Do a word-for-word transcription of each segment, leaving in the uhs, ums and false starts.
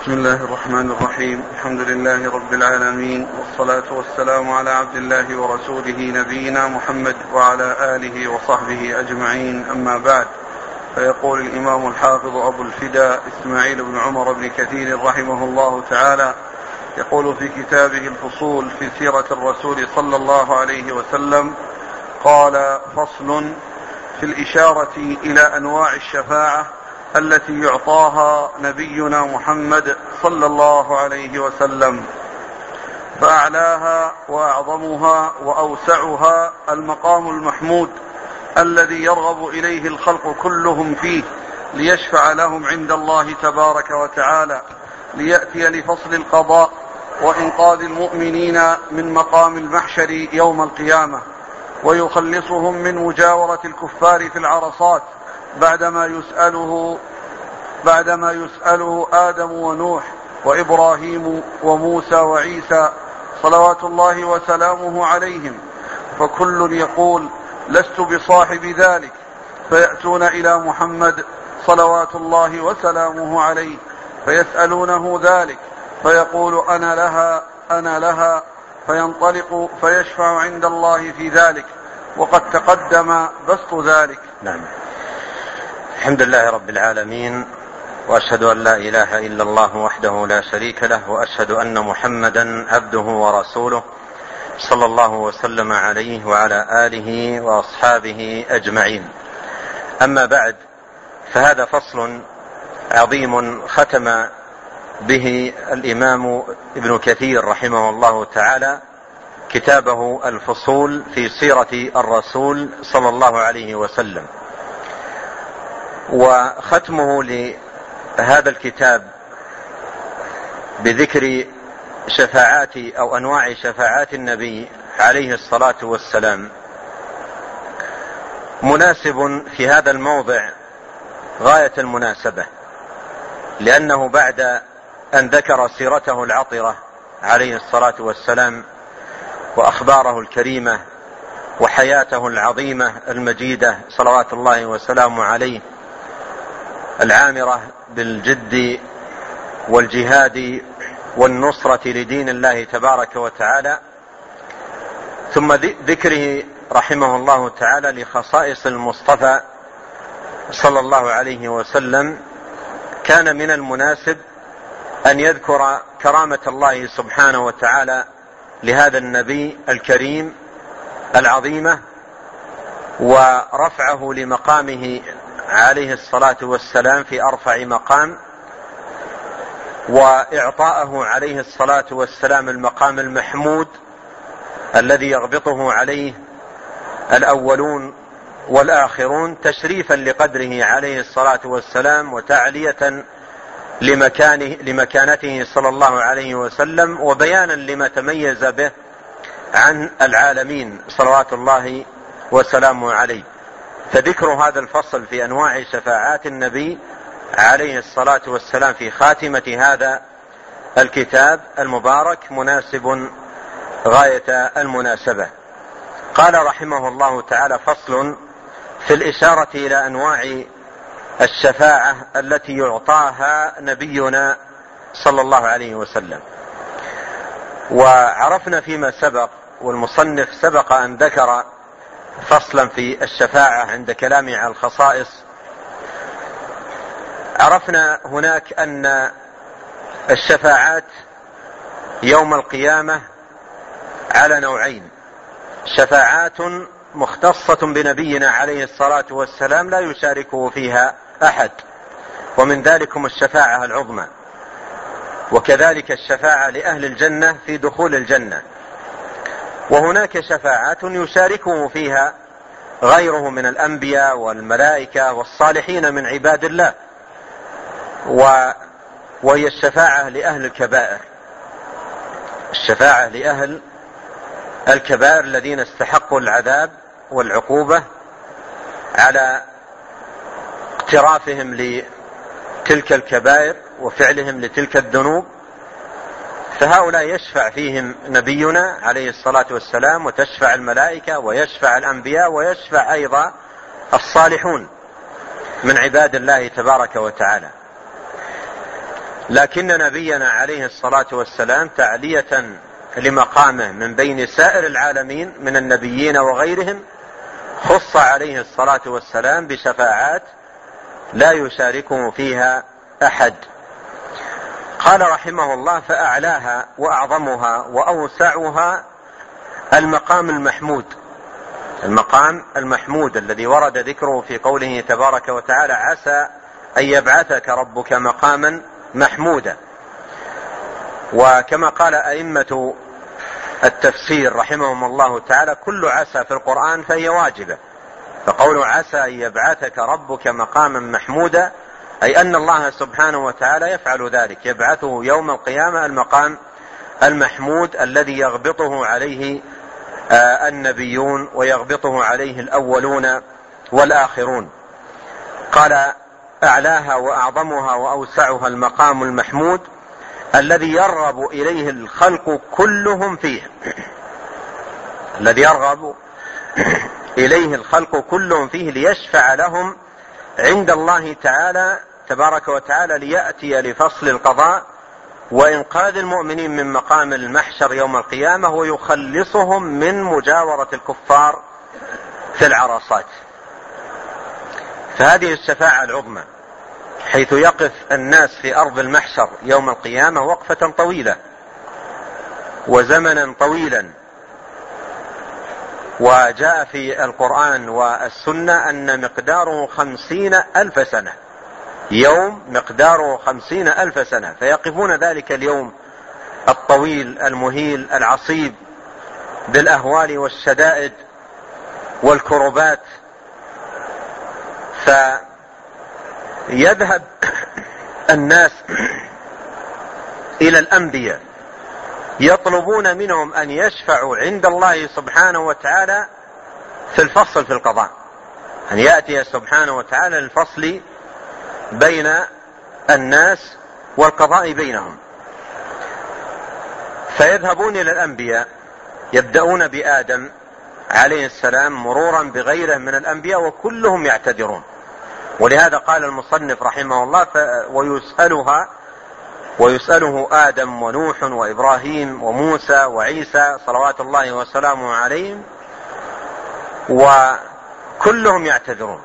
بسم الله الرحمن الرحيم. الحمد لله رب العالمين، والصلاة والسلام على عبد الله ورسوله نبينا محمد وعلى آله وصحبه أجمعين، أما بعد. فيقول الإمام الحافظ أبو الفداء إسماعيل بن عمر بن كثير رحمه الله تعالى، يقول في كتابه الفصول في سيرة الرسول صلى الله عليه وسلم: قال: فصل في الإشارة إلى أنواع الشفاعة التي يعطاها نبينا محمد صلى الله عليه وسلم، فأعلاها وأعظمها وأوسعها المقام المحمود الذي يرغب إليه الخلق كلهم فيه ليشفع لهم عند الله تبارك وتعالى، ليأتي لفصل القضاء وإنقاذ المؤمنين من مقام المحشر يوم القيامة، ويخلصهم من مجاورة الكفار في العرصات بعدما يسأله بعدما يسأله آدم ونوح وإبراهيم وموسى وعيسى صلوات الله وسلامه عليهم، فكل يقول: لست بصاحب ذلك، فيأتون إلى محمد صلوات الله وسلامه عليه فيسألونه ذلك، فيقول: أنا لها أنا لها، فينطلق فيشفع عند الله في ذلك، وقد تقدم بسط ذلك. نعم. الحمد لله رب العالمين، وأشهد أن لا إله إلا الله وحده لا شريك له، وأشهد أن محمدا عبده ورسوله صلى الله وسلم عليه وعلى آله وأصحابه أجمعين. أما بعد، فهذا فصل عظيم ختم به الإمام ابن كثير رحمه الله تعالى كتابه الفصول في سيرة الرسول صلى الله عليه وسلم. وختمه لهذا الكتاب بذكر شفاعات أو أنواع شفاعات النبي عليه الصلاة والسلام مناسب في هذا الموضع غاية المناسبة، لأنه بعد أن ذكر سيرته العطرة عليه الصلاة والسلام وأخباره الكريمة وحياته العظيمة المجيدة صلوات الله وسلامه عليه العامرة بالجد والجهاد والنصرة لدين الله تبارك وتعالى، ثم ذكره رحمه الله تعالى لخصائص المصطفى صلى الله عليه وسلم، كان من المناسب أن يذكر كرامة الله سبحانه وتعالى لهذا النبي الكريم العظيمة، ورفعه لمقامه عليه الصلاة والسلام في أرفع مقام، وإعطاءه عليه الصلاة والسلام المقام المحمود الذي يغبطه عليه الأولون والآخرون تشريفا لقدره عليه الصلاة والسلام، وتعلية لمكانه لمكانته صلى الله عليه وسلم، وبيانا لما تميز به عن العالمين صلوات الله وسلامه عليه. فذكر هذا الفصل في أنواع شفاعات النبي عليه الصلاة والسلام في خاتمة هذا الكتاب المبارك مناسب غاية المناسبة. قال رحمه الله تعالى: فصل في الإشارة إلى أنواع الشفاعة التي يعطاها نبينا صلى الله عليه وسلم. وعرفنا فيما سبق، والمصنف سبق أن ذكر فصلا في الشفاعة عند كلامه على الخصائص، عرفنا هناك أن الشفاعات يوم القيامة على نوعين: شفاعات مختصة بنبينا عليه الصلاة والسلام لا يشاركه فيها أحد، ومن ذلكم الشفاعة العظمى، وكذلك الشفاعة لأهل الجنة في دخول الجنة. وهناك شفاعات يشاركه فيها غيره من الأنبياء والملائكة والصالحين من عباد الله، وهي الشفاعة لأهل الكبائر، الشفاعة لأهل الكبائر الذين استحقوا العذاب والعقوبة على اقترافهم لتلك الكبائر وفعلهم لتلك الذنوب، فهؤلاء يشفع فيهم نبينا عليه الصلاة والسلام، وتشفع الملائكة ويشفع الأنبياء ويشفع أيضا الصالحون من عباد الله تبارك وتعالى. لكن نبينا عليه الصلاة والسلام تعلية لمقامه من بين سائر العالمين من النبيين وغيرهم خص عليه الصلاة والسلام بشفاعات لا يشاركه فيها أحد. قال رحمه الله: فأعلاها وأعظمها وأوسعها المقام المحمود. المقام المحمود الذي ورد ذكره في قوله تبارك وتعالى: عسى أن يبعثك ربك مقاما محمودا. وكما قال أئمة التفسير رحمهم الله تعالى: كل عسى في القرآن فهي واجبة، فقول عسى أن يبعثك ربك مقاما محمودا أي أن الله سبحانه وتعالى يفعل ذلك، يبعثه يوم القيامة المقام المحمود الذي يغبطه عليه النبيون ويغبطه عليه الأولون والآخرون. قال: أعلاها وأعظمها وأوسعها المقام المحمود الذي يرغب إليه الخلق كلهم فيه الذي يرغب إليه الخلق كلهم فيه ليشفع لهم عند الله تعالى تبارك وتعالى، ليأتي لفصل القضاء وإنقاذ المؤمنين من مقام المحشر يوم القيامة ويخلصهم من مجاورة الكفار في العرصات. فهذه الشفاعة العظمى، حيث يقف الناس في أرض المحشر يوم القيامة وقفة طويلة وزمنا طويلا. وجاء في القرآن والسنة أن مقداره خمسين ألف سنة، يوم مقداره خمسين ألف سنة، فيقفون ذلك اليوم الطويل المهيل العصيب بالأهوال والشدائد والكربات. فيذهب الناس إلى الأنبياء يطلبون منهم أن يشفعوا عند الله سبحانه وتعالى في الفصل في القضاء، أن يأتي سبحانه وتعالى الفصل بين الناس والقضاء بينهم. فيذهبون إلى الأنبياء، يبدأون بآدم عليه السلام مرورا بغيره من الأنبياء وكلهم يعتذرون. ولهذا قال المصنف رحمه الله: ويسألها ويسأله آدم ونوح وإبراهيم وموسى وعيسى صلوات الله وسلامه عليهم، وكلهم يعتذرون.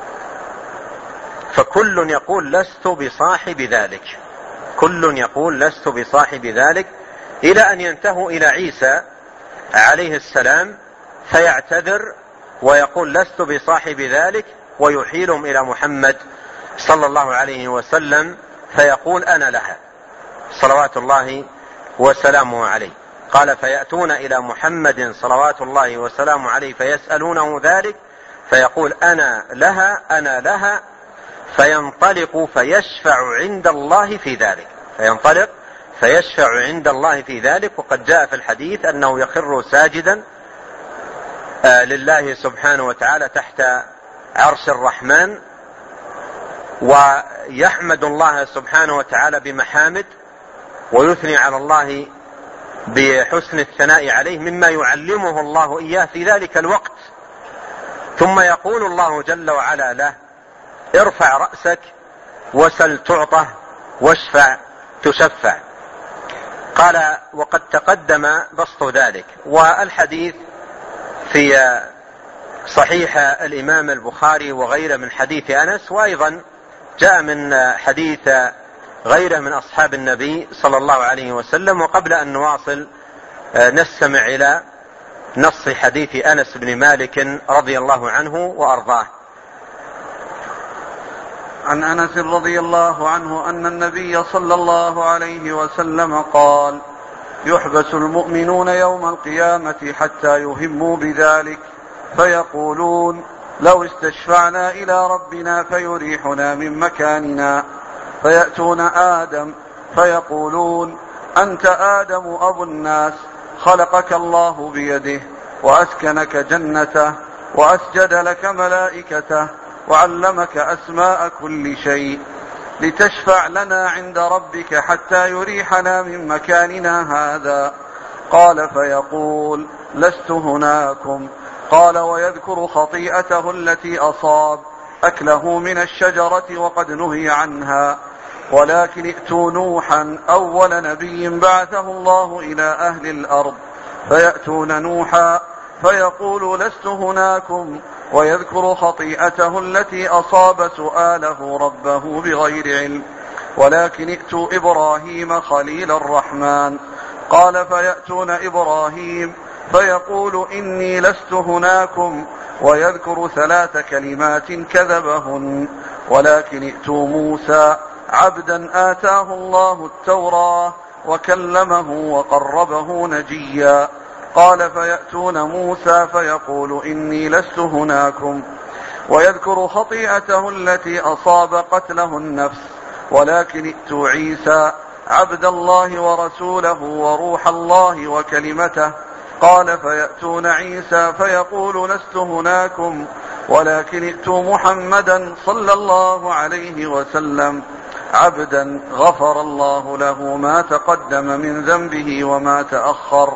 فكل يقول لست بصاحب ذلك، كل يقول لست بصاحب ذلك، إلى أن ينتهوا إلى عيسى عليه السلام فيعتذر ويقول لست بصاحب ذلك، ويحيلهم إلى محمد صلى الله عليه وسلم فيقول أنا لها صلوات الله وسلامه عليه. قال: فيأتون إلى محمد صلوات الله وسلامه عليه فيسألونه ذلك فيقول أنا لها أنا لها، فينطلق فيشفع عند الله في ذلك، فينطلق فيشفع عند الله في ذلك. وقد جاء في الحديث أنه يخر ساجدا لله سبحانه وتعالى تحت عرش الرحمن، ويحمد الله سبحانه وتعالى بمحامد ويثني على الله بحسن الثناء عليه مما يعلمه الله إياه في ذلك الوقت. ثم يقول الله جل وعلا له: ارفع رأسك وسل تعطه واشفع تشفع. قال: وقد تقدم بسط ذلك. والحديث في صحيح الإمام البخاري وغيره من حديث أنس، وأيضا جاء من حديث غيره من أصحاب النبي صلى الله عليه وسلم. وقبل أن نواصل نستمع إلى نص حديث أنس بن مالك رضي الله عنه وأرضاه. عن أنس رضي الله عنه أن النبي صلى الله عليه وسلم قال: يحبس المؤمنون يوم القيامة حتى يهموا بذلك، فيقولون: لو استشفعنا إلى ربنا فيريحنا من مكاننا. فيأتون آدم فيقولون: أنت آدم أبو الناس، خلقك الله بيده وأسكنك جنته وأسجد لك ملائكته وعلمك أسماء كل شيء، لتشفع لنا عند ربك حتى يريحنا من مكاننا هذا. قال: فيقول: لست هناكم. قال: ويذكر خطيئته التي أصاب أكله من الشجرة وقد نهي عنها. ولكن ائتوا نوحا أول نبي بعثه الله إلى أهل الأرض، فيأتون نوحا فيقول لست هناكم، ويذكر خطيئته التي أصاب سؤاله ربه بغير علم. ولكن ائتوا إبراهيم خليل الرحمن، قال فيأتون إبراهيم فيقول إني لست هناكم، ويذكر ثلاث كلمات كذبهن. ولكن ائتوا موسى عبدا آتاه الله التوراة وكلمه وقربه نجيا، قال فيأتون موسى فيقول إني لست هناكم، ويذكر خطيئته التي أصاب قتله النفس. ولكن ائتوا عيسى عبد الله ورسوله وروح الله وكلمته، قال فيأتون عيسى فيقول لست هناكم، ولكن ائتوا محمدا صلى الله عليه وسلم عبدا غفر الله له ما تقدم من ذنبه وما تأخر،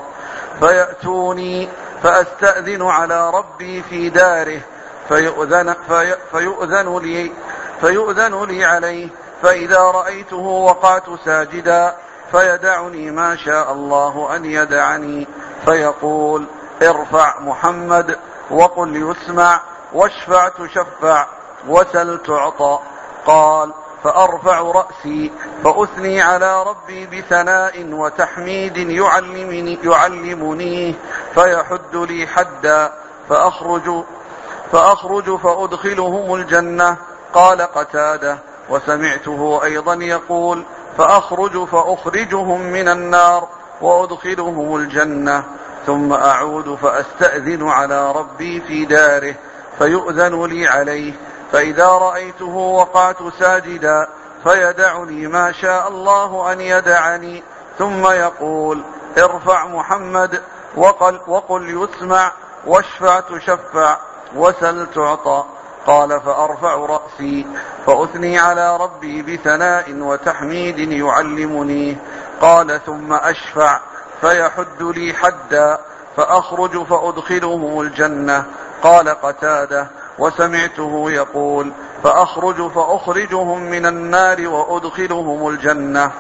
فيأتوني فأستأذن على ربي في داره فيؤذن, في فيؤذن, لي فيؤذن لي عليه، فإذا رأيته وقعت ساجدا فيدعني ما شاء الله أن يدعني، فيقول ارفع محمد وقل يسمع واشفع تشفع وسل تعطى. قال فأرفع رأسي فأثني على ربي بثناء وتحميد يعلمني يعلمنيه، فيحد لي حدا فأخرج, فأخرج فأدخلهم الجنة. قال قتادة وسمعته أيضا يقول فأخرج فأخرجهم من النار وأدخلهم الجنة، ثم أعود فأستأذن على ربي في داره فيؤذن لي عليه، فإذا رأيته وقعت ساجدا فيدعني ما شاء الله أن يدعني، ثم يقول ارفع محمد وقل, وقل يسمع واشفع تشفع وسل تعطى. قال فأرفع رأسي فأثني على ربي بثناء وتحميد يعلمني. قال ثم أشفع فيحد لي حدا فأخرج فأدخلهم الجنة. قال قتادة وسمعته يقول فأخرج فأخرجهم من النار وأدخلهم الجنة،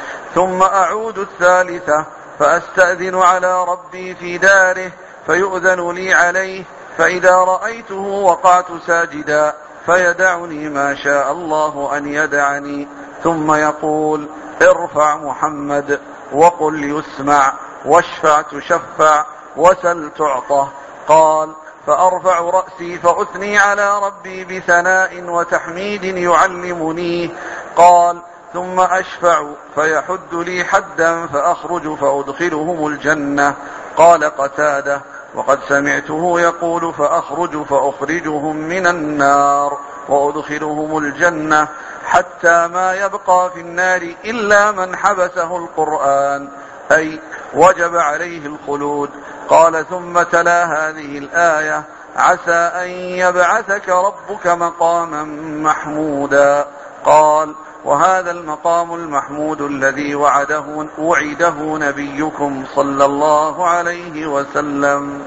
ثم أعود الثالثة فأستأذن على ربي في داره فيؤذن لي عليه، فإذا رأيته وقعت ساجدا فيدعني ما شاء الله أن يدعني، ثم يقول ارفع محمد وقل يسمع واشفع تشفع وسل تعطى. قال فأرفع رأسي فأثني على ربي بثناء وتحميد يعلمني. قال ثم أشفع فيحد لي حدا فأخرج فأدخلهم الجنة. قال قتادة وقد سمعته يقول فأخرج فأخرجهم من النار وأدخلهم الجنة، حتى ما يبقى في النار إلا من حبسه القرآن، أي وجب عليه الخلود. قال ثم تلا هذه الآية عسى أن يبعثك ربك مقاما محمودا. قال وهذا المقام المحمود الذي وعده, وعده نبيكم صلى الله عليه وسلم.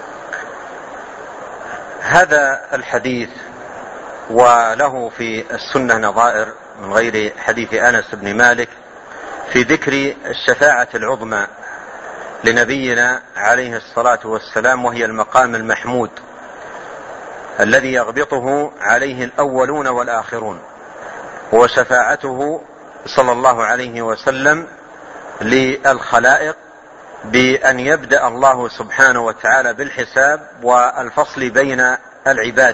هذا الحديث وله في السنة نظائر من غير حديث أنس بن مالك في ذكر الشفاعة العظمى لنبينا عليه الصلاة والسلام، وهي المقام المحمود الذي يغبطه عليه الأولون والآخرون، وشفاعته صلى الله عليه وسلم للخلائق بأن يبدأ الله سبحانه وتعالى بالحساب والفصل بين العباد.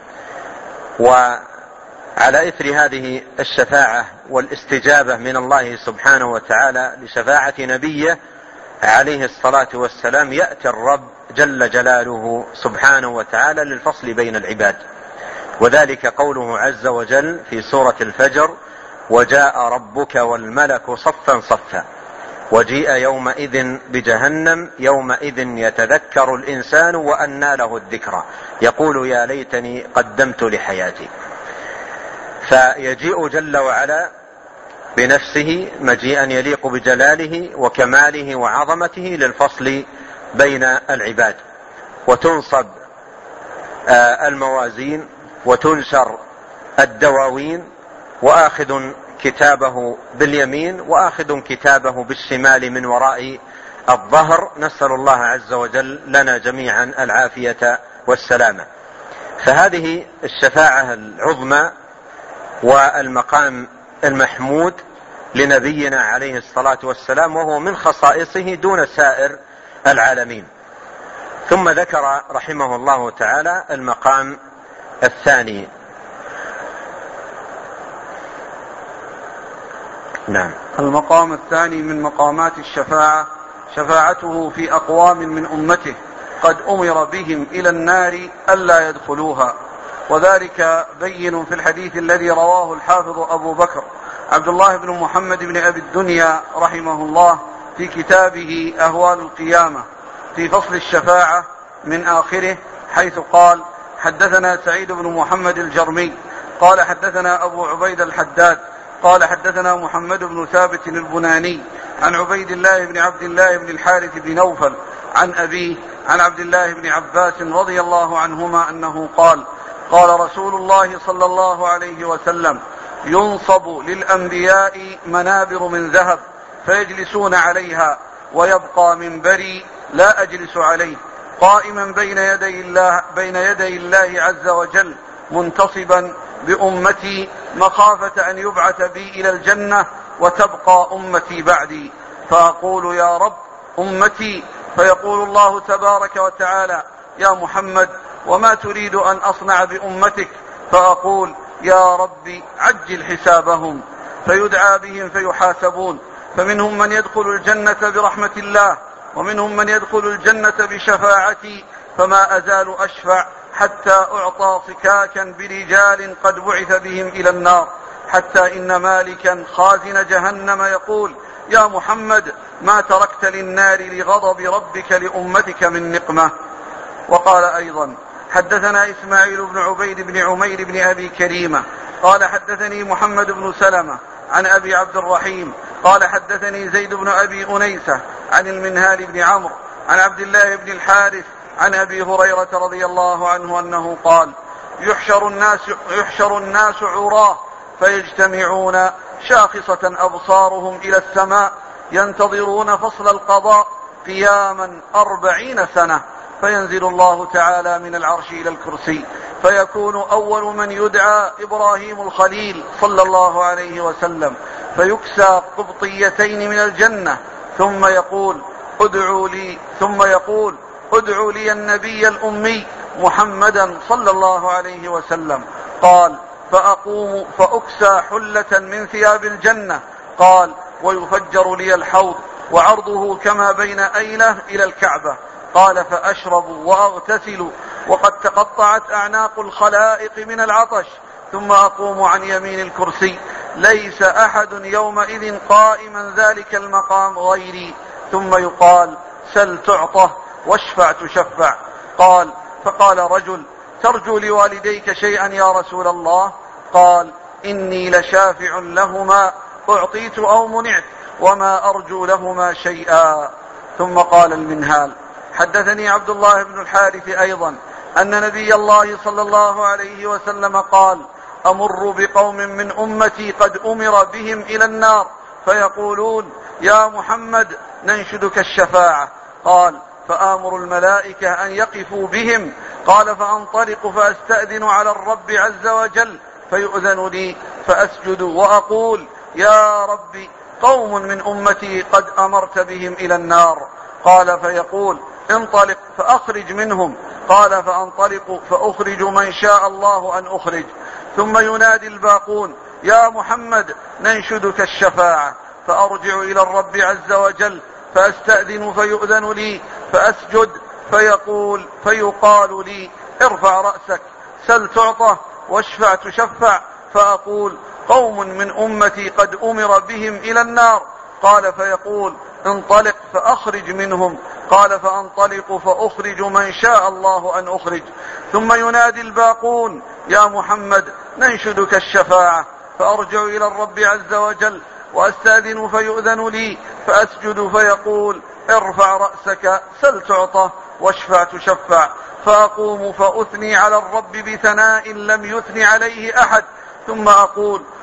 وعلى إثر هذه الشفاعة والاستجابة من الله سبحانه وتعالى لشفاعة نبيه عليه الصلاة والسلام يأتي الرب جل جلاله سبحانه وتعالى للفصل بين العباد، وذلك قوله عز وجل في سورة الفجر وجاء ربك والملك صفا صفا وجيء يومئذ بجهنم يومئذ يتذكر الإنسان وأنى له الذكرى يقول يا ليتني قدمت لحياتي. فيجيء جل وعلا بنفسه مجيئا يليق بجلاله وكماله وعظمته للفصل بين العباد، وتنصب الموازين وتنشر الدواوين، وآخذ كتابه باليمين وآخذ كتابه بالشمال من وراء الظهر. نسأل الله عز وجل لنا جميعا العافية والسلامة. فهذه الشفاعة العظمى والمقام المحمود لنبينا عليه الصلاة والسلام، وهو من خصائصه دون سائر العالمين. ثم ذكر رحمه الله تعالى المقام الثاني. نعم. المقام الثاني من مقامات الشفاعة شفاعته في أقوام من أمته قد أمر بهم إلى النار ألا يدخلوها، وذلك بين في الحديث الذي رواه الحافظ أبو بكر عبد الله بن محمد بن أبي الدنيا رحمه الله في كتابه أهوال القيامة في فصل الشفاعة من آخره، حيث قال: حدثنا سعيد بن محمد الجرمي قال حدثنا أبو عبيد الحداد قال حدثنا محمد بن ثابت البناني عن عبيد الله بن عبد الله بن الحارث بن نوفل عن أبيه عن عبد الله بن عباس رضي الله عنهما أنه قال: قال رسول الله صلى الله عليه وسلم: ينصب للأنبياء منابر من ذهب فيجلسون عليها، ويبقى منبري لا أجلس عليه، قائما بين يدي الله, بين يدي الله عز وجل، منتصبا بأمتي مخافة أن يبعث بي إلى الجنة وتبقى أمتي بعدي، فأقول: يا رب أمتي، فيقول الله تبارك وتعالى: يا محمد، وما تريد أن أصنع بأمتك؟ فأقول: يا رب عجل حسابهم، فيدعى بهم فيحاسبون، فمنهم من يدخل الجنة برحمة الله، ومنهم من يدخل الجنة بشفاعتي، فما أزال أشفع حتى أعطى صكاكا برجال قد بعث بهم إلى النار، حتى إن مالكا خازن جهنم يقول: يا محمد، ما تركت للنار لغضب ربك لأمتك من نقمة. وقال أيضا: حدثنا إسماعيل بن عبيد بن عمير بن أبي كريمة قال حدثني محمد بن سلمة عن أبي عبد الرحيم قال حدثني زيد بن أبي أنيسة عن المنهال بن عمرو عن عبد الله بن الحارث عن أبي هريرة رضي الله عنه أنه قال: يحشر الناس, يحشر الناس عراه فيجتمعون شاخصة أبصارهم إلى السماء ينتظرون فصل القضاء قياما أربعين سنة، فينزل الله تعالى من العرش إلى الكرسي، فيكون أول من يدعى إبراهيم الخليل صلى الله عليه وسلم، فيكسى قبطيتين من الجنة، ثم يقول: ادعوا لي ثم يقول ادعوا لي النبي الأمي محمدا صلى الله عليه وسلم. قال: فأقوم فأكسى حلة من ثياب الجنة. قال: ويفجر لي الحوض وعرضه كما بين أيلة إلى الكعبة. قال: فأشرب وأغتسل وقد تقطعت أعناق الخلائق من العطش، ثم أقوم عن يمين الكرسي، ليس أحد يومئذ قائما ذلك المقام غيري، ثم يقال: سل تعطه واشفع تشفع. قال: فقال رجل: ترجو لوالديك شيئا يا رسول الله؟ قال: إني لشافع لهما، أعطيت أو منعت، وما أرجو لهما شيئا. ثم قال المنهال: حدثني عبد الله بن الحارث أيضا أن نبي الله صلى الله عليه وسلم قال: أمر بقوم من أمتي قد أمر بهم إلى النار، فيقولون: يا محمد، ننشدك الشفاعة. قال: فآمر الملائكة أن يقفوا بهم. قال: فأنطلق فأستأذن على الرب عز وجل، فيؤذن لي فأسجد وأقول: يا رب، قوم من أمتي قد أمرت بهم إلى النار. قال: فيقول: انطلق فأخرج منهم. قال: فأنطلق فأخرج من شاء الله أن أخرج. ثم ينادي الباقون: يا محمد، ننشدك الشفاعة. فأرجع إلى الرب عز وجل فأستأذن فيؤذن لي فأسجد، فيقول فيقال لي: ارفع رأسك، سل تعطه، واشفع تشفع. فأقول: قوم من أمتي قد أمر بهم إلى النار. قال: فيقول: انطلق فأخرج منهم. قال: فأنطلق فأخرج من شاء الله أن أخرج. ثم ينادي الباقون: يا محمد، ننشدك الشفاعة. فأرجع إلى الرب عز وجل وأستأذن فيؤذن لي فأسجد، فيقول: ارفع رأسك، سل تعطه، واشفع تشفع. فأقوم فأثني على الرب بثناء لم يثني عليه أحد، ثم أقول: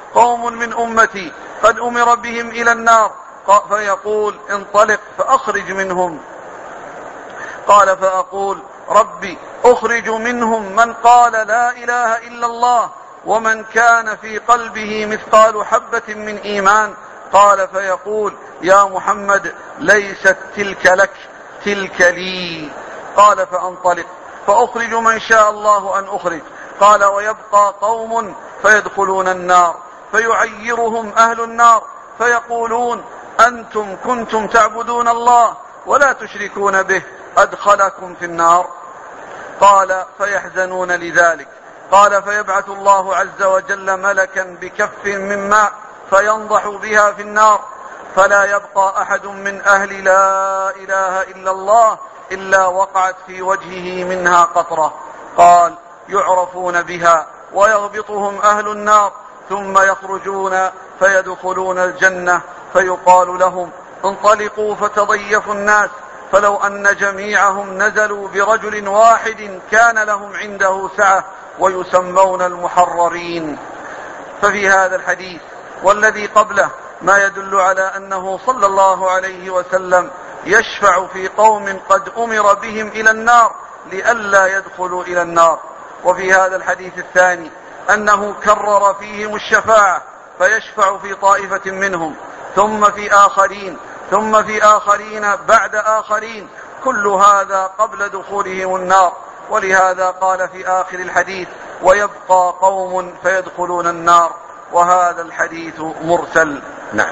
قوم من أمتي قد أمر بهم إلى النار فيقول انطلق فأخرج منهم. قال فأقول ربي أخرج منهم من قال لا إله إلا الله ومن كان في قلبه مثقال حبة من إيمان. قال فيقول يا محمد ليست تلك لك تلك لي. قال فأنطلق فأخرج من شاء الله أن أخرج. قال ويبقى قوم فيدخلون النار فيعيرهم أهل النار فيقولون أنتم كنتم تعبدون الله ولا تشركون به أدخلكم في النار. قال فيحزنون لذلك. قال فيبعث الله عز وجل ملكا بكف من ماء فينضح بها في النار فلا يبقى أحد من أهل لا إله إلا الله إلا وقعت في وجهه منها قطرة. قال يعرفون بها ويغبطهم أهل النار ثم يخرجون فيدخلون الجنة فيقال لهم انطلقوا فتضيفوا الناس فلو أن جميعهم نزلوا برجل واحد كان لهم عنده سعة ويسمون المحررين. ففي هذا الحديث والذي قبله ما يدل على أنه صلى الله عليه وسلم يشفع في قوم قد أمر بهم إلى النار لئلا يدخلوا إلى النار. وفي هذا الحديث الثاني أنه كرر فيهم الشفاعة فيشفع في طائفة منهم ثم في آخرين ثم في آخرين بعد آخرين كل هذا قبل دخولهم النار. ولهذا قال في آخر الحديث ويبقى قوم فيدخلون النار وهذا الحديث مرسل. نعم.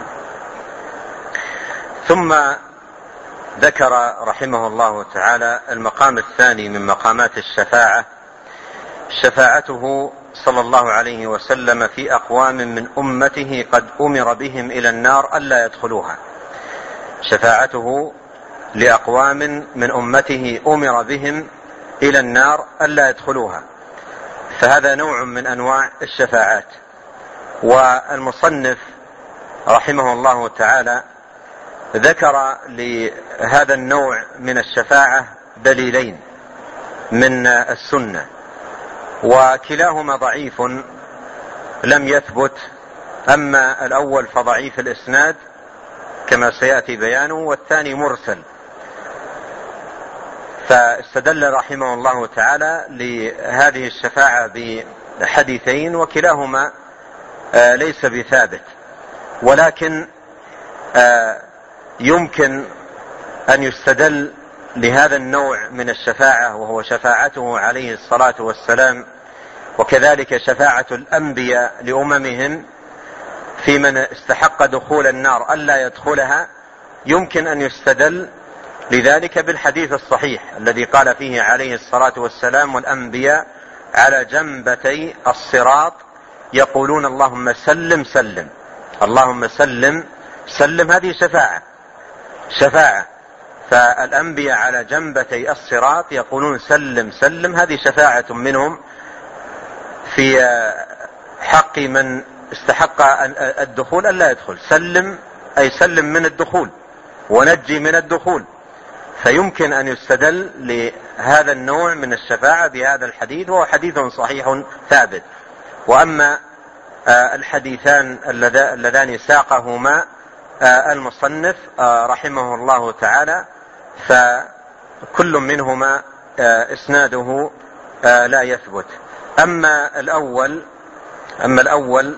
ثم ذكر رحمه الله تعالى المقام الثاني من مقامات الشفاعة شفاعته صلى الله عليه وسلم في أقوام من أمته قد أمر بهم إلى النار ألا يدخلوها. شفاعته لأقوام من أمته أمر بهم إلى النار ألا يدخلوها، فهذا نوع من أنواع الشفاعات. والمصنف رحمه الله تعالى ذكر لهذا النوع من الشفاعة دليلين من السنة وكلاهما ضعيف لم يثبت. أما الأول فضعيف الإسناد كما سيأتي بيانه والثاني مرسل. فاستدل رحمه الله تعالى لهذه الشفاعة بحديثين وكلاهما ليس بثابت، ولكن يمكن أن يستدل لهذا النوع من الشفاعة وهو شفاعته عليه الصلاة والسلام وكذلك شفاعة الأنبياء لأممهم في من استحق دخول النار ألا يدخلها. يمكن أن يستدل لذلك بالحديث الصحيح الذي قال فيه عليه الصلاة والسلام والأنبياء على جنبتي الصراط يقولون اللهم سلم سلم اللهم سلم سلم. هذه شفاعة شفاعة فالأنبياء على جنبتي الصراط يقولون سلم سلم، هذه شفاعة منهم في حق من استحق الدخول ألا يدخل. سلم أي سلم من الدخول ونجي من الدخول. فيمكن أن يستدل لهذا النوع من الشفاعة بهذا الحديث وهو حديث صحيح ثابت. وأما الحديثان اللذان ساقهما المصنف رحمه الله تعالى فكل منهما إسناده لا يثبت. أما الأول أما الأول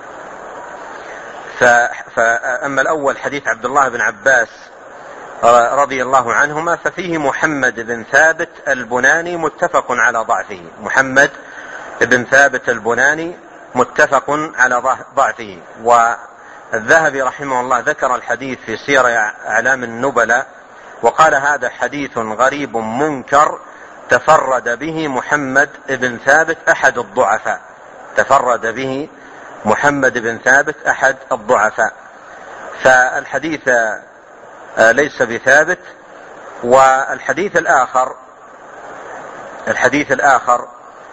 فأما الأول حديث عبد الله بن عباس رضي الله عنهما ففيه محمد بن ثابت البناني متفق على ضعفه. محمد بن ثابت البناني متفق على ضعفه. والذهبي رحمه الله ذكر الحديث في سير أعلام النبلاء وقال هذا حديث غريب منكر تفرد به محمد بن ثابت أحد الضعفاء. تفرد به محمد بن ثابت أحد الضعفاء. فالحديث ليس بثابت. والحديث الآخر الحديث الآخر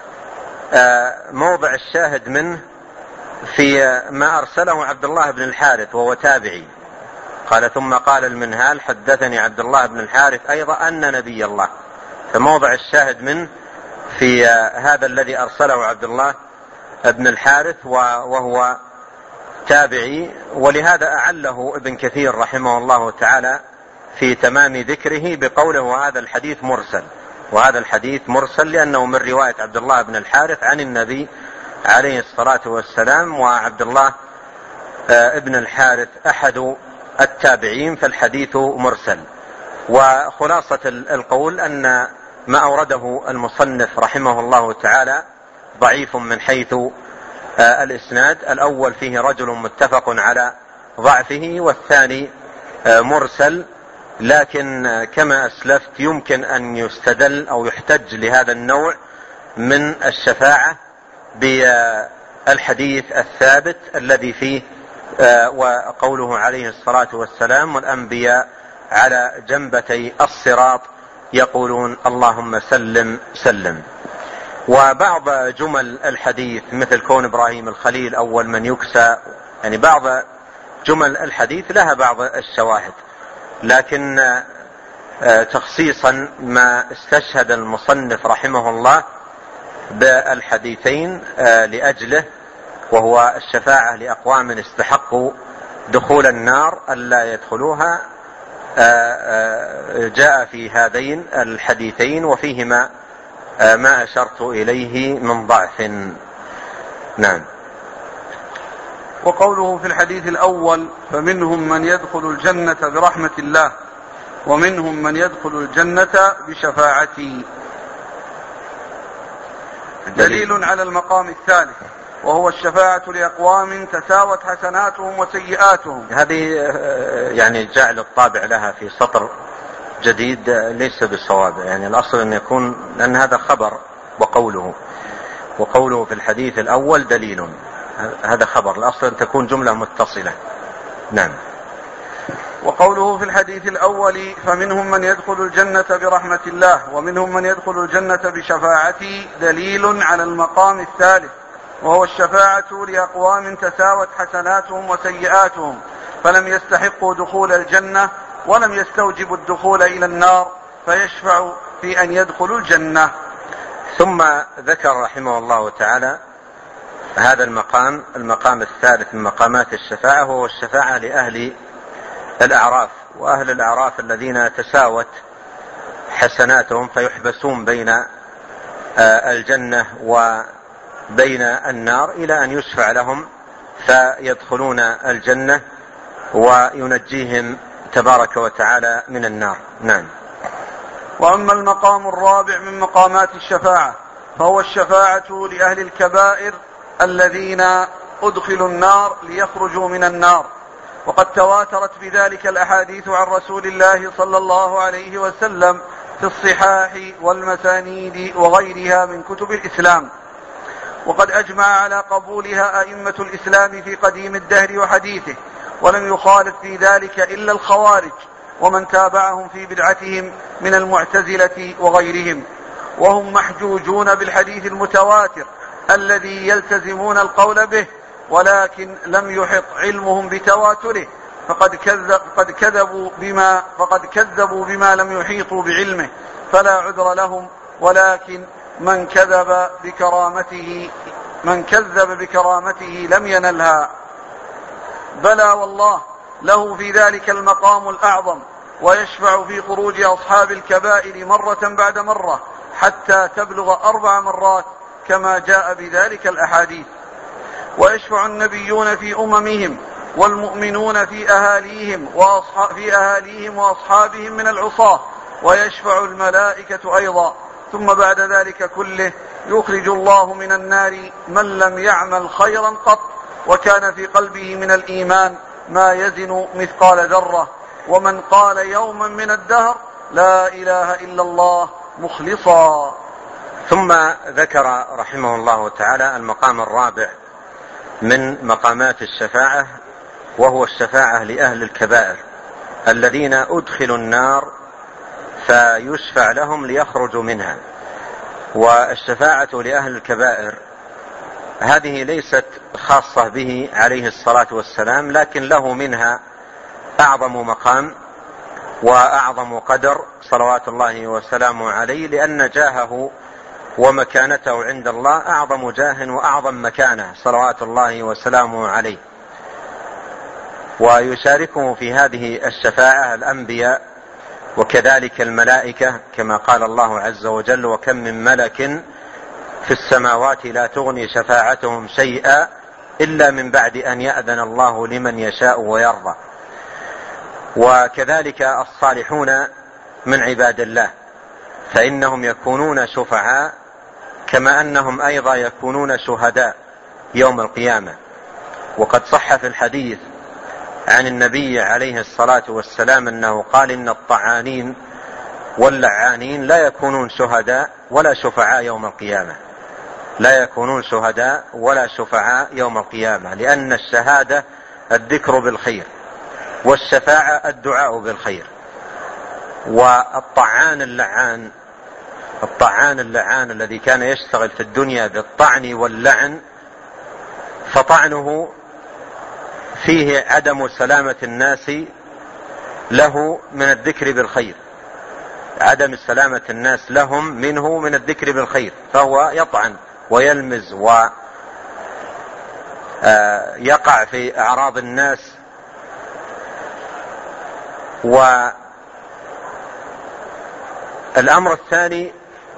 موضع الشاهد منه في ما أرسله عبد الله بن الحارث وهو تابعي. قال ثم قال المنهال حدثني عبد الله بن الحارث أيضا أن نبي الله. فموضع الشاهد منه في هذا الذي أرسله عبد الله بن الحارث وهو التابعي، ولهذا أعله ابن كثير رحمه الله تعالى في تمام ذكره بقوله وهذا الحديث مرسل. وهذا الحديث مرسل لأنه من رواية عبد الله بن الحارث عن النبي عليه الصلاة والسلام، وعبد الله ابن الحارث أحد التابعين، فالحديث مرسل. وخلاصة القول أن ما أورده المصنف رحمه الله تعالى ضعيف من حيث الإسناد. الأول فيه رجل متفق على ضعفه، والثاني مرسل، لكن كما أسلفت يمكن أن يستدل أو يحتج لهذا النوع من الشفاعة بالحديث الثابت الذي فيه وقوله عليه الصلاة والسلام والأنبياء على جنبتي الصراط يقولون اللهم سلم سلم. وبعض جمل الحديث مثل كون إبراهيم الخليل أول من يكسى، يعني بعض جمل الحديث لها بعض الشواهد، لكن تخصيصا ما استشهد المصنف رحمه الله بالحديثين لأجله، وهو الشفاعة لأقوام استحقوا دخول النار ألا يدخلوها، جاء في هذين الحديثين وفيهما ما أشرت إليه من ضعف. نعم. وقوله في الحديث الأول فمنهم من يدخل الجنة برحمة الله ومنهم من يدخل الجنة بشفاعتي، دليل على المقام الثالث وهو الشفاعة لأقوام تساوت حسناتهم وسيئاتهم. هذه يعني جعل الطابع لها في سطر جديد ليس بالصواب، يعني الأصل أن يكون، لأن هذا خبر وقوله وقوله في الحديث الأول دليل، هذا خبر، الأصل أن تكون جملة متصلة. نعم. وقوله في الحديث الأول فمنهم من يدخل الجنة برحمة الله ومنهم من يدخل الجنة بشفاعتي دليل على المقام الثالث وهو الشفاعة لأقوام تساوت حسناتهم وسيئاتهم فلم يستحقوا دخول الجنة ولم يستوجبوا الدخول إلى النار فيشفع في أن يدخلوا الجنة. ثم ذكر رحمه الله تعالى هذا المقام المقام الثالث من مقامات الشفاعة، وهو الشفاعة لأهل الأعراف. وأهل الأعراف الذين تساوت حسناتهم فيحبسون بين الجنة وبين النار إلى أن يشفع لهم فيدخلون الجنة وينجيهم تبارك وتعالى من النار. نعم. وأما المقام الرابع من مقامات الشفاعة فهو الشفاعة لأهل الكبائر الذين أدخلوا النار ليخرجوا من النار، وقد تواترت بذلك الأحاديث عن رسول الله صلى الله عليه وسلم في الصحاح والمسانيد وغيرها من كتب الإسلام، وقد أجمع على قبولها أئمة الإسلام في قديم الدهر وحديثه، ولم يخالف في ذلك إلا الخوارج ومن تابعهم في بدعتهم من المعتزلة وغيرهم، وهم محجوجون بالحديث المتواتر الذي يلتزمون القول به، ولكن لم يحط علمهم بتواتره فقد كذب فقد كذبوا بما فقد كذبوا بما لم يحيطوا بعلمه، فلا عذر لهم. ولكن من كذب بكرامته من كذب بكرامته لم ينلها، بلى والله له في ذلك المقام الأعظم، ويشفع في خروج أصحاب الكبائر مرة بعد مرة حتى تبلغ أربع مرات كما جاء بذلك الأحاديث. ويشفع النبيون في أممهم والمؤمنون في أهاليهم وأصحاب في أهاليهم وأصحابهم من العصاة، ويشفع الملائكة أيضا. ثم بعد ذلك كله يخرج الله من النار من لم يعمل خيرا قط وكان في قلبه من الإيمان ما يزن مثقال ذرة، ومن قال يوما من الدهر لا إله إلا الله مخلصا. ثم ذكر رحمه الله تعالى المقام الرابع من مقامات الشفاعة، وهو الشفاعة لأهل الكبائر الذين أدخلوا النار فيشفع لهم ليخرجوا منها. والشفاعة لأهل الكبائر هذه ليست خاصة به عليه الصلاة والسلام، لكن له منها أعظم مقام وأعظم قدر صلوات الله وسلامه عليه، لأن جاهه ومكانته عند الله أعظم جاه وأعظم مكانة صلوات الله وسلامه عليه. ويشاركه في هذه الشفاعة الأنبياء وكذلك الملائكة، كما قال الله عز وجل: وكم من ملك في السماوات لا تغني شفاعتهم شيئا إلا من بعد أن يأذن الله لمن يشاء ويرضى. وكذلك الصالحون من عباد الله فإنهم يكونون شفعاء، كما أنهم أيضا يكونون شهداء يوم القيامة. وقد صح في الحديث عن النبي عليه الصلاة والسلام أنه قال: إن الطعانين واللعانين لا يكونون شهداء ولا شفعاء يوم القيامة، لا يكونون شهداء ولا شفعاء يوم القيامة، لأن الشهادة الذكر بالخير، والشفاعة الدعاء بالخير. والطعان اللعان الطعان اللعان الذي كان يشتغل في الدنيا بالطعن واللعن، فطعنه فيه عدم سلامة الناس له من الذكر بالخير، عدم سلامة الناس لهم منه من الذكر بالخير، فهو يطعن ويلمز ويقع في أعراض الناس. والأمر الثاني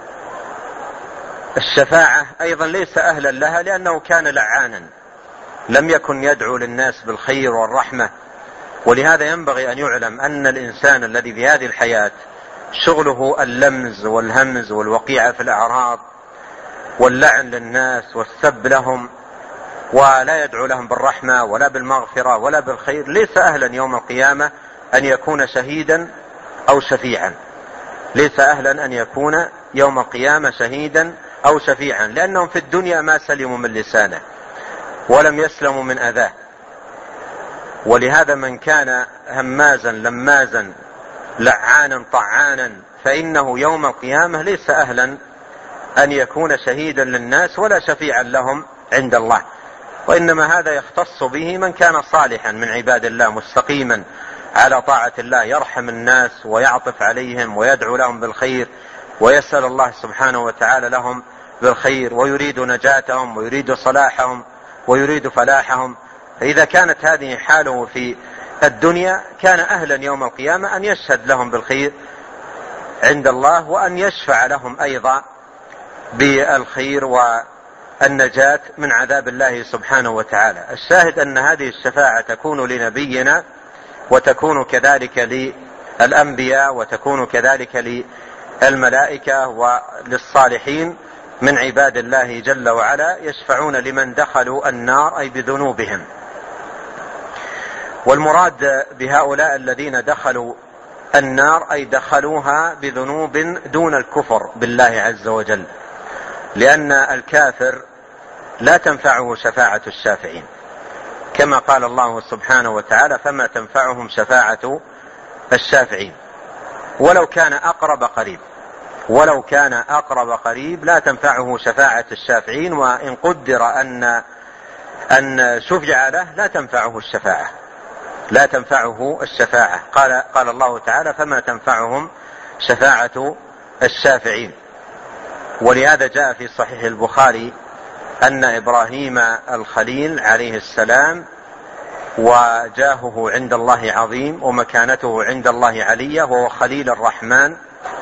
الشفاعة أيضا ليس أهلا لها، لأنه كان لعانا، لم يكن يدعو للناس بالخير والرحمة. ولهذا ينبغي أن يعلم أن الإنسان الذي في هذه الحياة شغله اللمز والهمز والوقيعة في الأعراض واللعن للناس والسب لهم، ولا يدعو لهم بالرحمة ولا بالمغفرة ولا بالخير، ليس أهلا يوم القيامة أن يكون شهيدا أو شفيعا، ليس أهلا أن يكون يوم القيامة شهيدا أو شفيعا، لأنهم في الدنيا ما سلموا من لسانه ولم يسلموا من أذاه. ولهذا من كان همازا لمازا لعانا طعانا فإنه يوم القيامة ليس أهلا أن يكون شهيدا للناس ولا شفيعا لهم عند الله، وإنما هذا يختص به من كان صالحا من عباد الله مستقيما على طاعة الله، يرحم الناس ويعطف عليهم ويدعو لهم بالخير ويسأل الله سبحانه وتعالى لهم بالخير، ويريد نجاتهم ويريد صلاحهم ويريد فلاحهم. فإذا كانت هذه حاله في الدنيا كان أهلا يوم القيامة أن يشهد لهم بالخير عند الله، وأن يشفع لهم أيضا بالخير والنجاة من عذاب الله سبحانه وتعالى. الشاهد أن هذه الشفاعة تكون لنبينا، وتكون كذلك للأنبياء، وتكون كذلك للملائكة وللصالحين من عباد الله جل وعلا، يشفعون لمن دخلوا النار أي بذنوبهم. والمراد بهؤلاء الذين دخلوا النار أي دخلوها بذنوب دون الكفر بالله عز وجل، لأن الكافر لا تنفعه شفاعة الشافعين، كما قال الله سبحانه وتعالى: فما تنفعهم شفاعة الشافعين. ولو كان أقرب قريب ولو كان أقرب قريب لا تنفعه شفاعة الشافعين، وإن قدر أن أن شفع له لا تنفعه الشفاعة لا تنفعه الشفاعة قال قال الله تعالى: فما تنفعهم شفاعة الشافعين. ولهذا جاء في صحيح البخاري أن إبراهيم الخليل عليه السلام وجاهه عند الله عظيم ومكانته عند الله علية، وهو خليل الرحمن.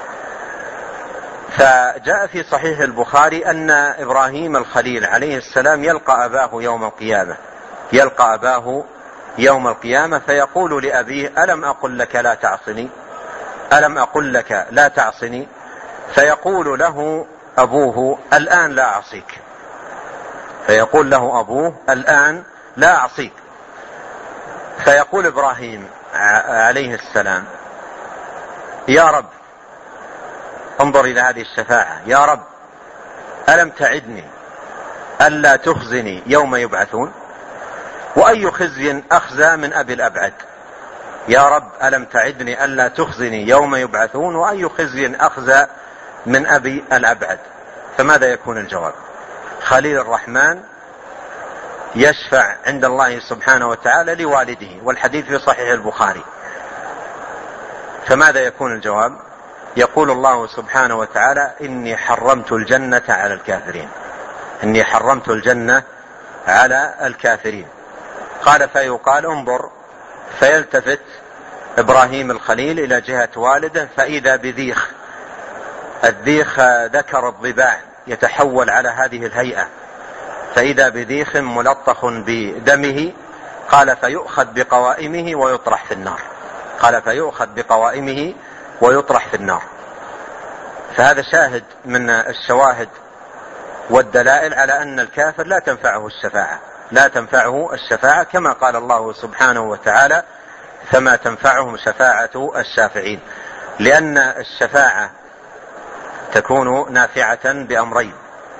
فجاء في صحيح البخاري أن إبراهيم الخليل عليه السلام يلقى أباه يوم القيامة يلقى أباه يوم القيامة فيقول لأبيه: ألم أقل لك لا تعصني ألم أقل لك لا تعصني فيقول له أبوه: الآن لا أعصيك فيقول له أبوه: الآن لا أعصيك فيقول إبراهيم عليه السلام: يا رب، انظر إلى هذه الشفاعة، يا رب ألم تعدني ألا تخزني يوم يبعثون؟ وأي خزي أخزى من أبي الأبعد؟ يا رب ألم تعدني ألا تخزني يوم يبعثون، وأي خزي أخزى من أبي الأبعد؟ فماذا يكون الجواب؟ خليل الرحمن يشفع عند الله سبحانه وتعالى لوالده، والحديث في صحيح البخاري. فماذا يكون الجواب؟ يقول الله سبحانه وتعالى: إني حرمت الجنة على الكافرين إني حرمت الجنة على الكافرين. قال: فيقال: انظر فيلتفت إبراهيم الخليل إلى جهة والده فإذا بذيخ، الذيخ ذكر الضباع يتحول على هذه الهيئة، فإذا بذيخ ملطخ بدمه، قال فيؤخذ بقوائمه ويطرح في النار، قال فيؤخذ بقوائمه ويطرح في النار. فهذا شاهد من الشواهد والدلائل على أن الكافر لا تنفعه الشفاعة، لا تنفعه الشفاعة كما قال الله سبحانه وتعالى فما تنفعهم شفاعة الشافعين، لأن الشفاعة تكون نافعة بأمرين.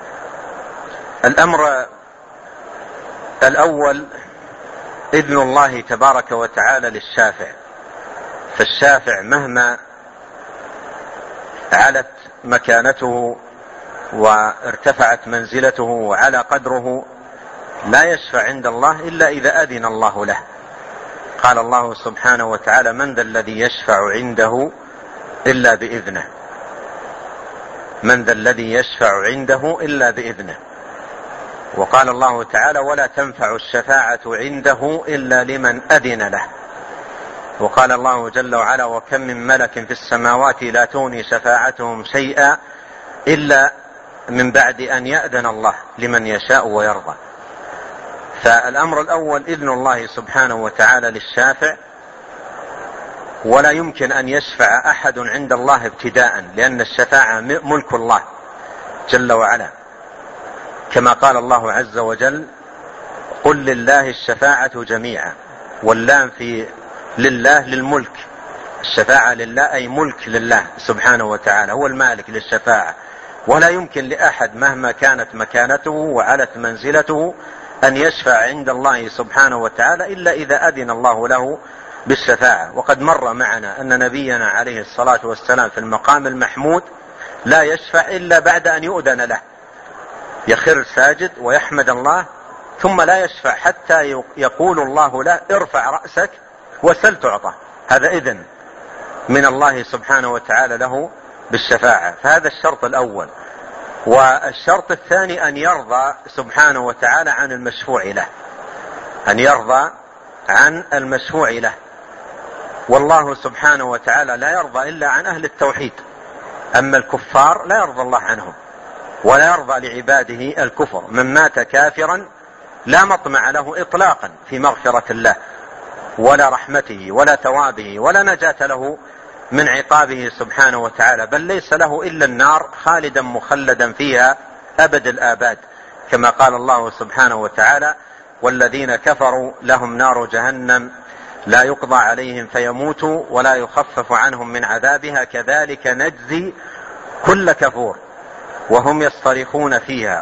الأمر الأول إذن الله تبارك وتعالى للشافع، فالشافع مهما علت مكانته وارتفعت منزلته وعلى قدره لا يشفع عند الله إلا إذا أذن الله له. قال الله سبحانه وتعالى من ذا الذي يشفع عنده إلا بإذنه، من ذا الذي يشفع عنده إلا بإذنه. وقال الله تعالى ولا تنفع الشفاعة عنده إلا لمن أذن له. وقال الله جل وعلا وكم من ملك في السماوات لا تغني شفاعتهم شيئا إلا من بعد أن يأذن الله لمن يشاء ويرضى. فالأمر الأول إذن الله سبحانه وتعالى للشافع، ولا يمكن أن يشفع أحد عند الله ابتداء، لأن الشفاعة ملك الله جل وعلا، كما قال الله عز وجل قل لله الشفاعة جميعا، واللام في لله للملك، الشفاعة لله أي ملك لله سبحانه وتعالى، هو المالك للشفاعة، ولا يمكن لأحد مهما كانت مكانته وعلت منزلته أن يشفع عند الله سبحانه وتعالى إلا إذا أذن الله له بالشفاعة. وقد مر معنا أن نبينا عليه الصلاة والسلام في المقام المحمود لا يشفع إلا بعد أن يؤذن له، يخر ساجد ويحمد الله ثم لا يشفع حتى يقول الله له ارفع رأسك وسل تعطى، هذا إذن من الله سبحانه وتعالى له بالشفاعة. فهذا الشرط الأول. والشرط الثاني أن يرضى سبحانه وتعالى عن المشفوع له، أن يرضى عن المشفوع له. والله سبحانه وتعالى لا يرضى إلا عن أهل التوحيد، أما الكفار لا يرضى الله عنهم ولا يرضى لعباده الكفر. من مات كافرا لا مطمع له إطلاقا في مغفرة الله ولا رحمته ولا ثوابه ولا نجاة له من عقابه سبحانه وتعالى، بل ليس له إلا النار خالدا مخلدا فيها أبد الآباد، كما قال الله سبحانه وتعالى والذين كفروا لهم نار جهنم لا يقضى عليهم فيموتوا ولا يخفف عنهم من عذابها كذلك نجزي كل كفور وهم يصطرخون فيها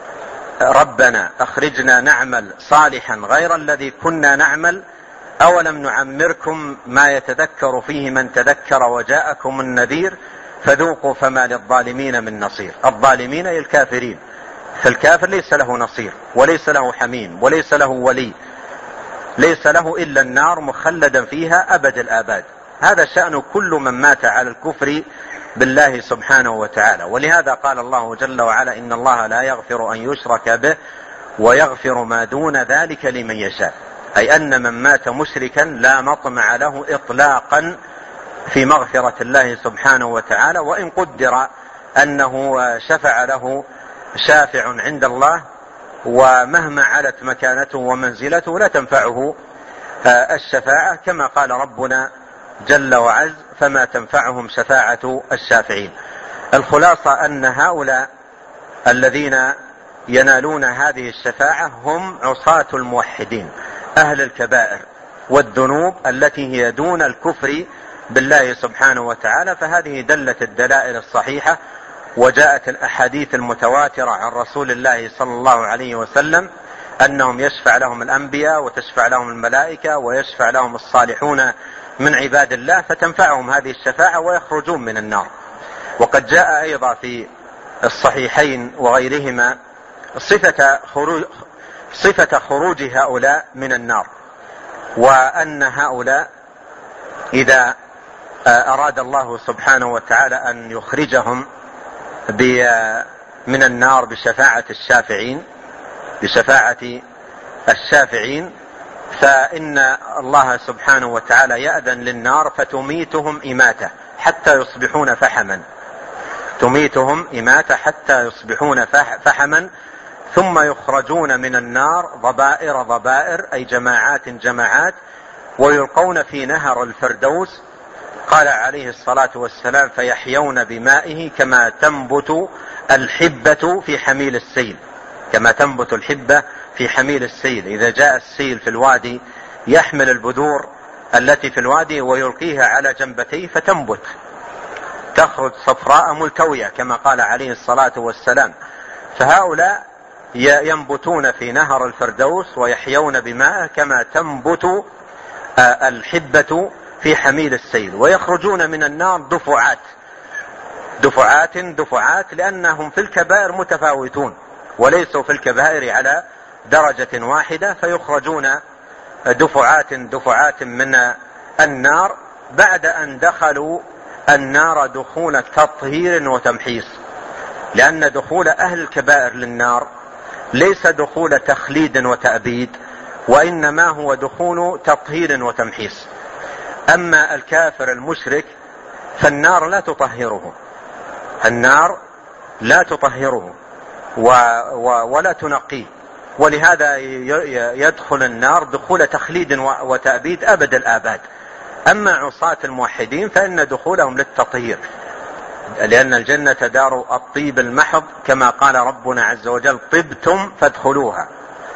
ربنا أخرجنا نعمل صالحا غير الذي كنا نعمل أولم نعمركم ما يتذكر فيه من تذكر وجاءكم النذير فذوقوا فما للظالمين من نصير. الظالمين أي الكافرين، فالكافر ليس له نصير وليس له حميم وليس له ولي، ليس له إلا النار مخلدا فيها أبد الآباد. هذا شأن كل من مات على الكفر بالله سبحانه وتعالى. ولهذا قال الله جل وعلا إن الله لا يغفر أن يشرك به ويغفر ما دون ذلك لمن يشاء، أي أن من مات مشركا لا مطمع له إطلاقا في مغفرة الله سبحانه وتعالى، وإن قدر أنه شفع له شافع عند الله ومهما علت مكانته ومنزلته لا تنفعه الشفاعة، كما قال ربنا جل وعز فما تنفعهم شفاعة الشافعين. الخلاصة أن هؤلاء الذين ينالون هذه الشفاعة هم عصاة الموحدين أهل الكبائر والذنوب التي هي دون الكفر بالله سبحانه وتعالى. فهذه دلت الدلائل الصحيحة وجاءت الأحاديث المتواترة عن رسول الله صلى الله عليه وسلم أنهم يشفع لهم الأنبياء وتشفع لهم الملائكة ويشفع لهم الصالحون من عباد الله، فتنفعهم هذه الشفاعة ويخرجون من النار. وقد جاء أيضا في الصحيحين وغيرهما صفة خروج, صفة خروج هؤلاء من النار، وأن هؤلاء إذا أراد الله سبحانه وتعالى أن يخرجهم من النار بشفاعة الشافعين بشفاعة الشافعين فإن الله سبحانه وتعالى يأذن للنار فتميتهم إماتة حتى يصبحون فحما، تميتهم إماتة حتى يصبحون فحما، ثم يخرجون من النار ضبائر ضبائر، أي جماعات جماعات، ويلقون في نهر الفردوس. قال عليه الصلاة والسلام: فيحيون بمائه كما تنبت الحبة في حميل السيل، كما تنبت الحبة في حميل السيل. إذا جاء السيل في الوادي يحمل البذور التي في الوادي ويلقيها على جنبتيه فتنبت، تخرج صفراء ملتوية كما قال عليه الصلاة والسلام. فهؤلاء ينبتون في نهر الفردوس ويحيون بماءه كما تنبت الحبة في حميل السيل، ويخرجون من النار دفعات دفعات دفعات، لأنهم في الكبائر متفاوتون وليسوا في الكبائر على درجة واحدة، فيخرجون دفعات دفعات من النار بعد أن دخلوا النار دخول تطهير وتمحيص. لأن دخول أهل الكبائر للنار ليس دخول تخليد وتأبيد، وإنما هو دخول تطهير وتمحيص. أما الكافر المشرك فالنار لا تطهره، النار لا تطهره و و ولا تنقيه، ولهذا يدخل النار دخول تخليد وتأبيد أبد الآباد. أما عصاة الموحدين فإن دخولهم للتطهير، لأن الجنة دار الطيب المحض كما قال ربنا عز وجل: طبتم فادخلوها.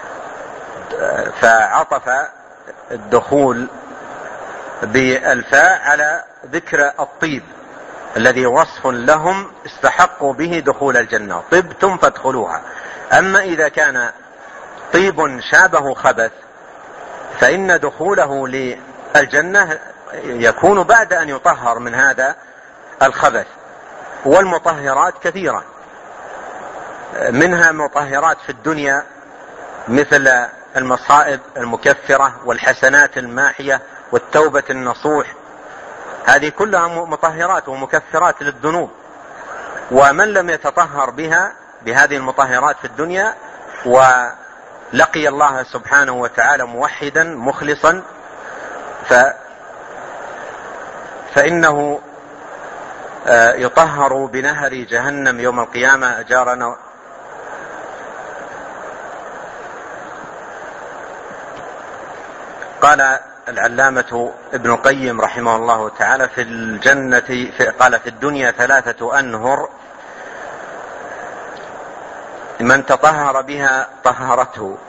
فعطف الدخول بالفاء على ذكر الطيب الذي وصف لهم استحقوا به دخول الجنة، طبتم فادخلوها. أما إذا كان طيب شابه خبث فإن دخوله للجنة يكون بعد أن يطهر من هذا الخبث. والمطهرات كثيرة، منها مطهرات في الدنيا مثل المصائب المكفرة والحسنات الماحية والتوبة النصوح، هذه كلها مطهرات ومكفرات للذنوب. ومن لم يتطهر بها بهذه المطهرات في الدنيا ولقي الله سبحانه وتعالى موحدا مخلصا ف فإنه يطهر بنهر جهنم يوم القيامة. أجارنا قال العلامة ابن القيم رحمه الله تعالى: في الجنة في قال في الدنيا ثلاثة أنهر، من تطهر بها طهرته،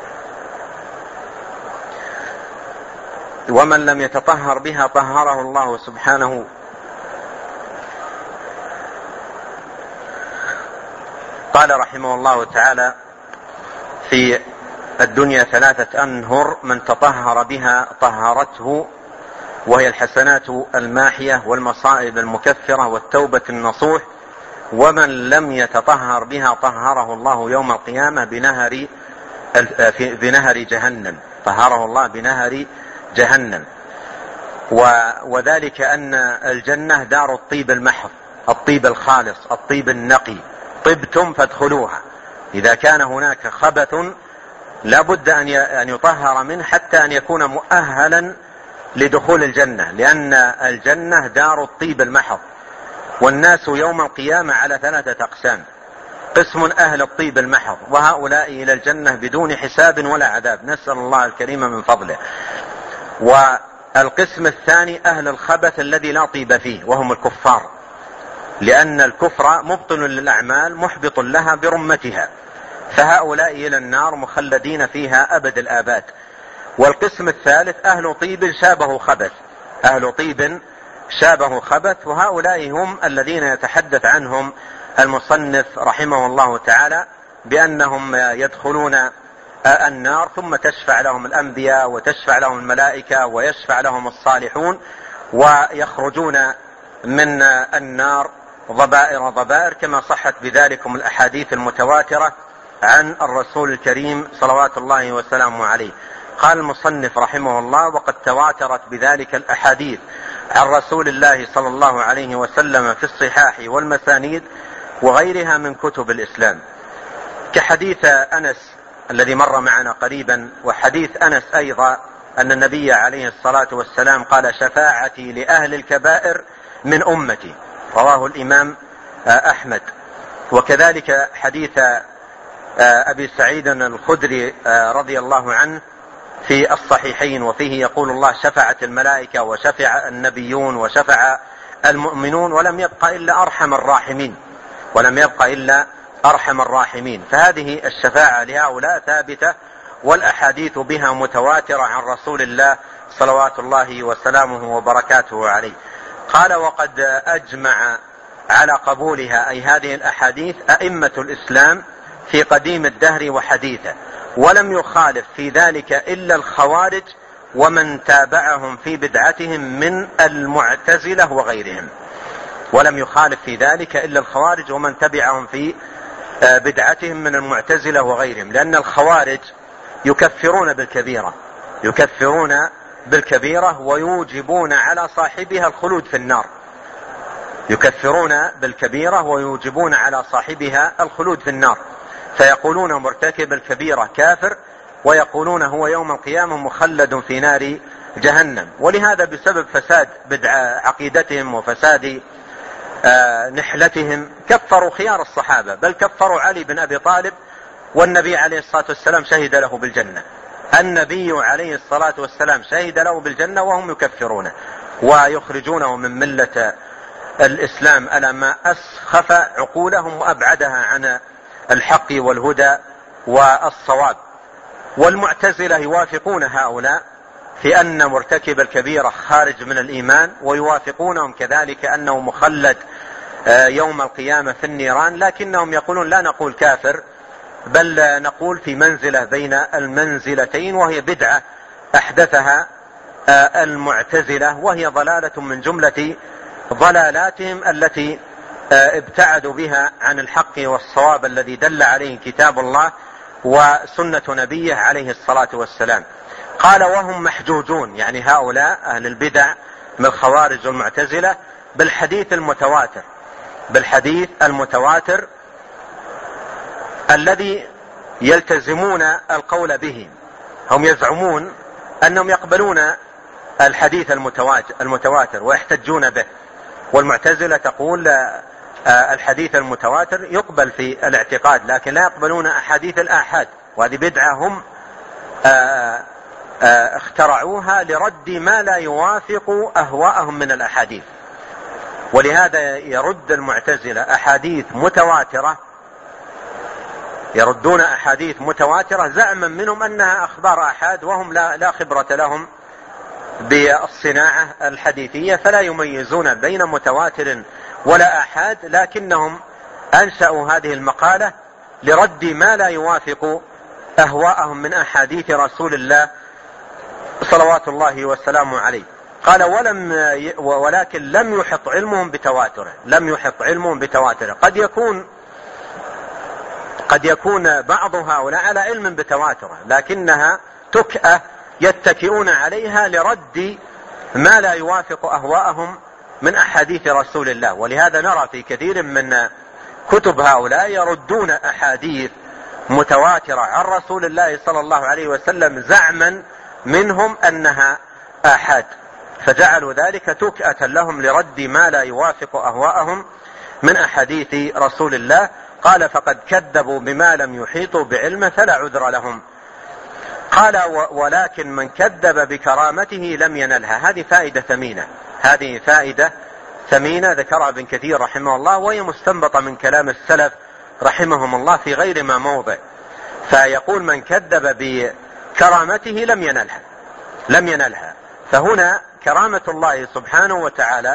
ومن لم يتطهر بها طهره الله سبحانه. قال رحمه الله تعالى: في الدنيا ثلاثة أنهر، من تطهر بها طهرته، وهي الحسنات الماحية والمصائب المكفرة والتوبة النصوح، ومن لم يتطهر بها طهره الله يوم القيامة بنهر بنهر جهنم، طهره الله بنهر جهنم. وذلك أن الجنة دار الطيب المحض، الطيب الخالص، الطيب النقي. طبتم فادخلوها. إذا كان هناك خبث لا بد أن يطهر منه حتى أن يكون مؤهلا لدخول الجنة، لأن الجنة دار الطيب المحض. والناس يوم القيامة على ثلاثة أقسام: قسم أهل الطيب المحض، وهؤلاء إلى الجنة بدون حساب ولا عذاب، نسأل الله الكريم من فضله. والقسم الثاني أهل الخبث الذي لا طيب فيه، وهم الكفار، لأن الكفر مبطل للأعمال محبط لها برمتها، فهؤلاء إلى النار مخلدين فيها أبد الآباد. والقسم الثالث أهل طيب شابه خبث، أهل طيب شابه خبث، وهؤلاء هم الذين يتحدث عنهم المصنف رحمه الله تعالى بأنهم يدخلون النار ثم تشفع لهم الأنبياء وتشفع لهم الملائكة ويشفع لهم الصالحون، ويخرجون من النار ضبائر ضبائر، كما صحت بذلكم الأحاديث المتواترة عن الرسول الكريم صلوات الله وسلامه عليه. قال المصنف رحمه الله: وقد تواترت بذلك الأحاديث عن رسول الله صلى الله عليه وسلم في الصحاح والمسانيد وغيرها من كتب الإسلام، كحديث أنس الذي مر معنا قريبا، وحديث أنس أيضا أن النبي عليه الصلاة والسلام قال: شفاعتي لأهل الكبائر من أمتي، رواه الإمام أحمد. وكذلك حديث أبي سعيد الخدري رضي الله عنه في الصحيحين، وفيه يقول الله: شفعت الملائكة وشفع النبيون وشفع المؤمنون ولم يبق إلا أرحم الراحمين ولم يبق إلا أرحم الراحمين. فهذه الشفاعة لهؤلاء ثابتة، والأحاديث بها متواترة عن رسول الله صلوات الله وسلامه وبركاته عليه. قال: وقد أجمع على قبولها، أي هذه الأحاديث، أئمة الإسلام في قديم الدهر وحديثه، ولم يخالف في ذلك إلا الخوارج ومن تابعهم في بدعتهم من المعتزلة وغيرهم. ولم يخالف في ذلك إلا الخوارج ومن تبعهم في بدعتهم من المعتزلة وغيرهم، لأن الخوارج يكفرون بالكبيرة يكفرون بالكبيرة ويوجبون على صاحبها الخلود في النار يكفرون بالكبيرة ويوجبون على صاحبها الخلود في النار فيقولون مرتكب الكبيرة كافر، ويقولون هو يوم القيامة مخلد في نار جهنم. ولهذا بسبب فساد بدع عقيدتهم وفساد آه نحلتهم كفروا خيار الصحابة، بل كفروا علي بن أبي طالب، والنبي عليه الصلاة والسلام شهد له بالجنة النبي عليه الصلاة والسلام شهد له بالجنة وهم يكفرونه ويخرجونه من ملة الإسلام على ما أسخف عقولهم وأبعدها عن الحق والهدى والصواب. والمعتزلة يوافقون هؤلاء في أن مرتكب الكبيرة خارج من الإيمان، ويوافقونهم كذلك أنه مخلد يوم القيامة في النيران، لكنهم يقولون لا نقول كافر، بل نقول في منزلة بين المنزلتين، وهي بدعة أحدثها المعتزلة، وهي ضلالة من جملة ضلالاتهم التي ابتعدوا بها عن الحق والصواب الذي دل عليه كتاب الله وسنة نبيه عليه الصلاة والسلام. قال: وهم محجوجون، يعني هؤلاء أهل البدع من الخوارج والمعتزلة، بالحديث المتواتر بالحديث المتواتر الذي يلتزمون القول به. هم يزعمون أنهم يقبلون الحديث المتواتر ويحتجون به، والمعتزلة تقول الحديث المتواتر يقبل في الاعتقاد لكن لا يقبلون أحاديث الآحاد، وهذه بدعة هم اخترعوها لرد ما لا يوافق أهواءهم من الأحاديث. ولهذا يرد المعتزلة أحاديث متواترة يردون أحاديث متواترة زعما منهم أنها أخبار آحاد، وهم لا, لا خبرة لهم بالصناعة الحديثية، فلا يميزون بين متواتر ولا آحاد، لكنهم أنشأوا هذه المقالة لرد ما لا يوافق أهواءهم من أحاديث رسول الله صلوات الله وسلامه عليه. قال: ولم ي... ولكن لم يحط علمهم بتواتره لم يحط علمهم بتواتره قد يكون قد يكون بعض هؤلاء على علم بتواتره، لكنها تكأة يتكئون عليها لرد ما لا يوافق أهواءهم من أحاديث رسول الله. ولهذا نرى في كثير من كتب هؤلاء يردون أحاديث متواترة عن رسول الله صلى الله عليه وسلم زعما منهم أنها آحاد، فجعلوا ذلك تكأة لهم لرد ما لا يوافق أهواءهم من أحاديث رسول الله. قال: فقد كذبوا بما لم يحيطوا بعلمه فلا عذر لهم. قال: ولكن من كذب بكرامته لم ينلها. هذه فائدة ثمينة هذه فائدة ثمينة ذكرها ابن كثير رحمه الله، وهي مستنبطة من كلام السلف رحمهم الله في غير ما موضع. فيقول: من كذب بكرامته لم ينلها لم ينلها فهنا كرامة الله سبحانه وتعالى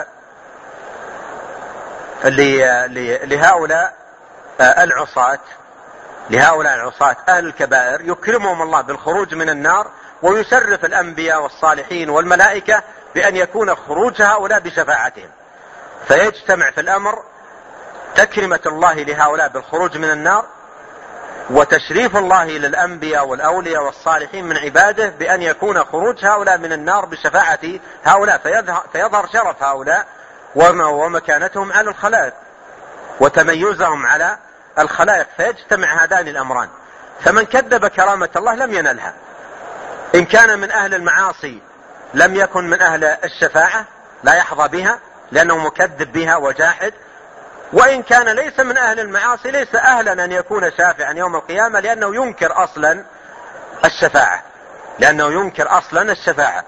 لهؤلاء العصاة لهؤلاء العصاة أهل الكبائر يكرمهم الله بالخروج من النار، ويشرف الأنبياء والصالحين والملائكة بأن يكون خروج هؤلاء بشفاعتهم، فيجتمع في الأمر تكرمة الله لهؤلاء بالخروج من النار، وتشريف الله للأنبياء والأولياء والصالحين من عباده بأن يكون خروج هؤلاء من النار بشفاعة هؤلاء، فيظهر شرف هؤلاء ومكانتهم على الخلائق وتميزهم على الخلائق، فيجتمع هذان الأمران. فمن كذب كرامة الله لم ينلها. إن كان من أهل المعاصي لم يكن من أهل الشفاعة، لا يحظى بها لأنه مكذب بها وجاحد. وإن كان ليس من أهل المعاصي ليس أهلا أن يكون شافعا يوم القيامة، لأنه ينكر أصلا الشفاعة لأنه ينكر أصلا الشفاعة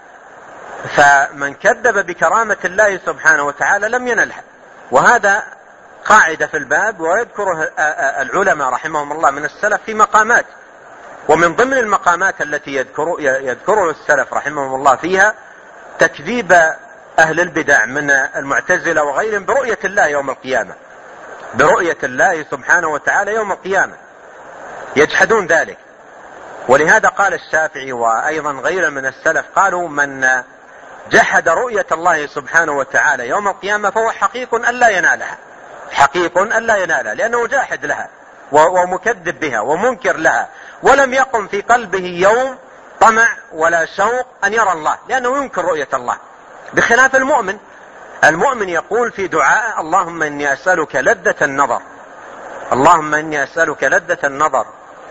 فمن كذب بكرامة الله سبحانه وتعالى لم ينلها. وهذا قاعدة في الباب، ويذكره العلماء رحمهم الله من السلف في مقامات. ومن ضمن المقامات التي يذكر يذكره السلف رحمهم الله فيها تكذيب أهل البدع من المعتزلة وغيرهم برؤية الله يوم القيامة، برؤية الله سبحانه وتعالى يوم القيامة، يجحدون ذلك. ولهذا قال الشافعي وأيضا غيره من السلف قالوا: من جحد رؤية الله سبحانه وتعالى يوم القيامة فهو حقيق أن لا ينالها، حقيق أن لا ينالها، لأنه جاحد لها ومكذب بها ومنكر لها، ولم يقم في قلبه يوم طمع ولا شوق أن يرى الله، لأنه ينكر رؤية الله. بخلاف المؤمن، المؤمن يقول في دعاء: اللهم إني أسألك لذة النظر، اللهم إني أسألك لذة النظر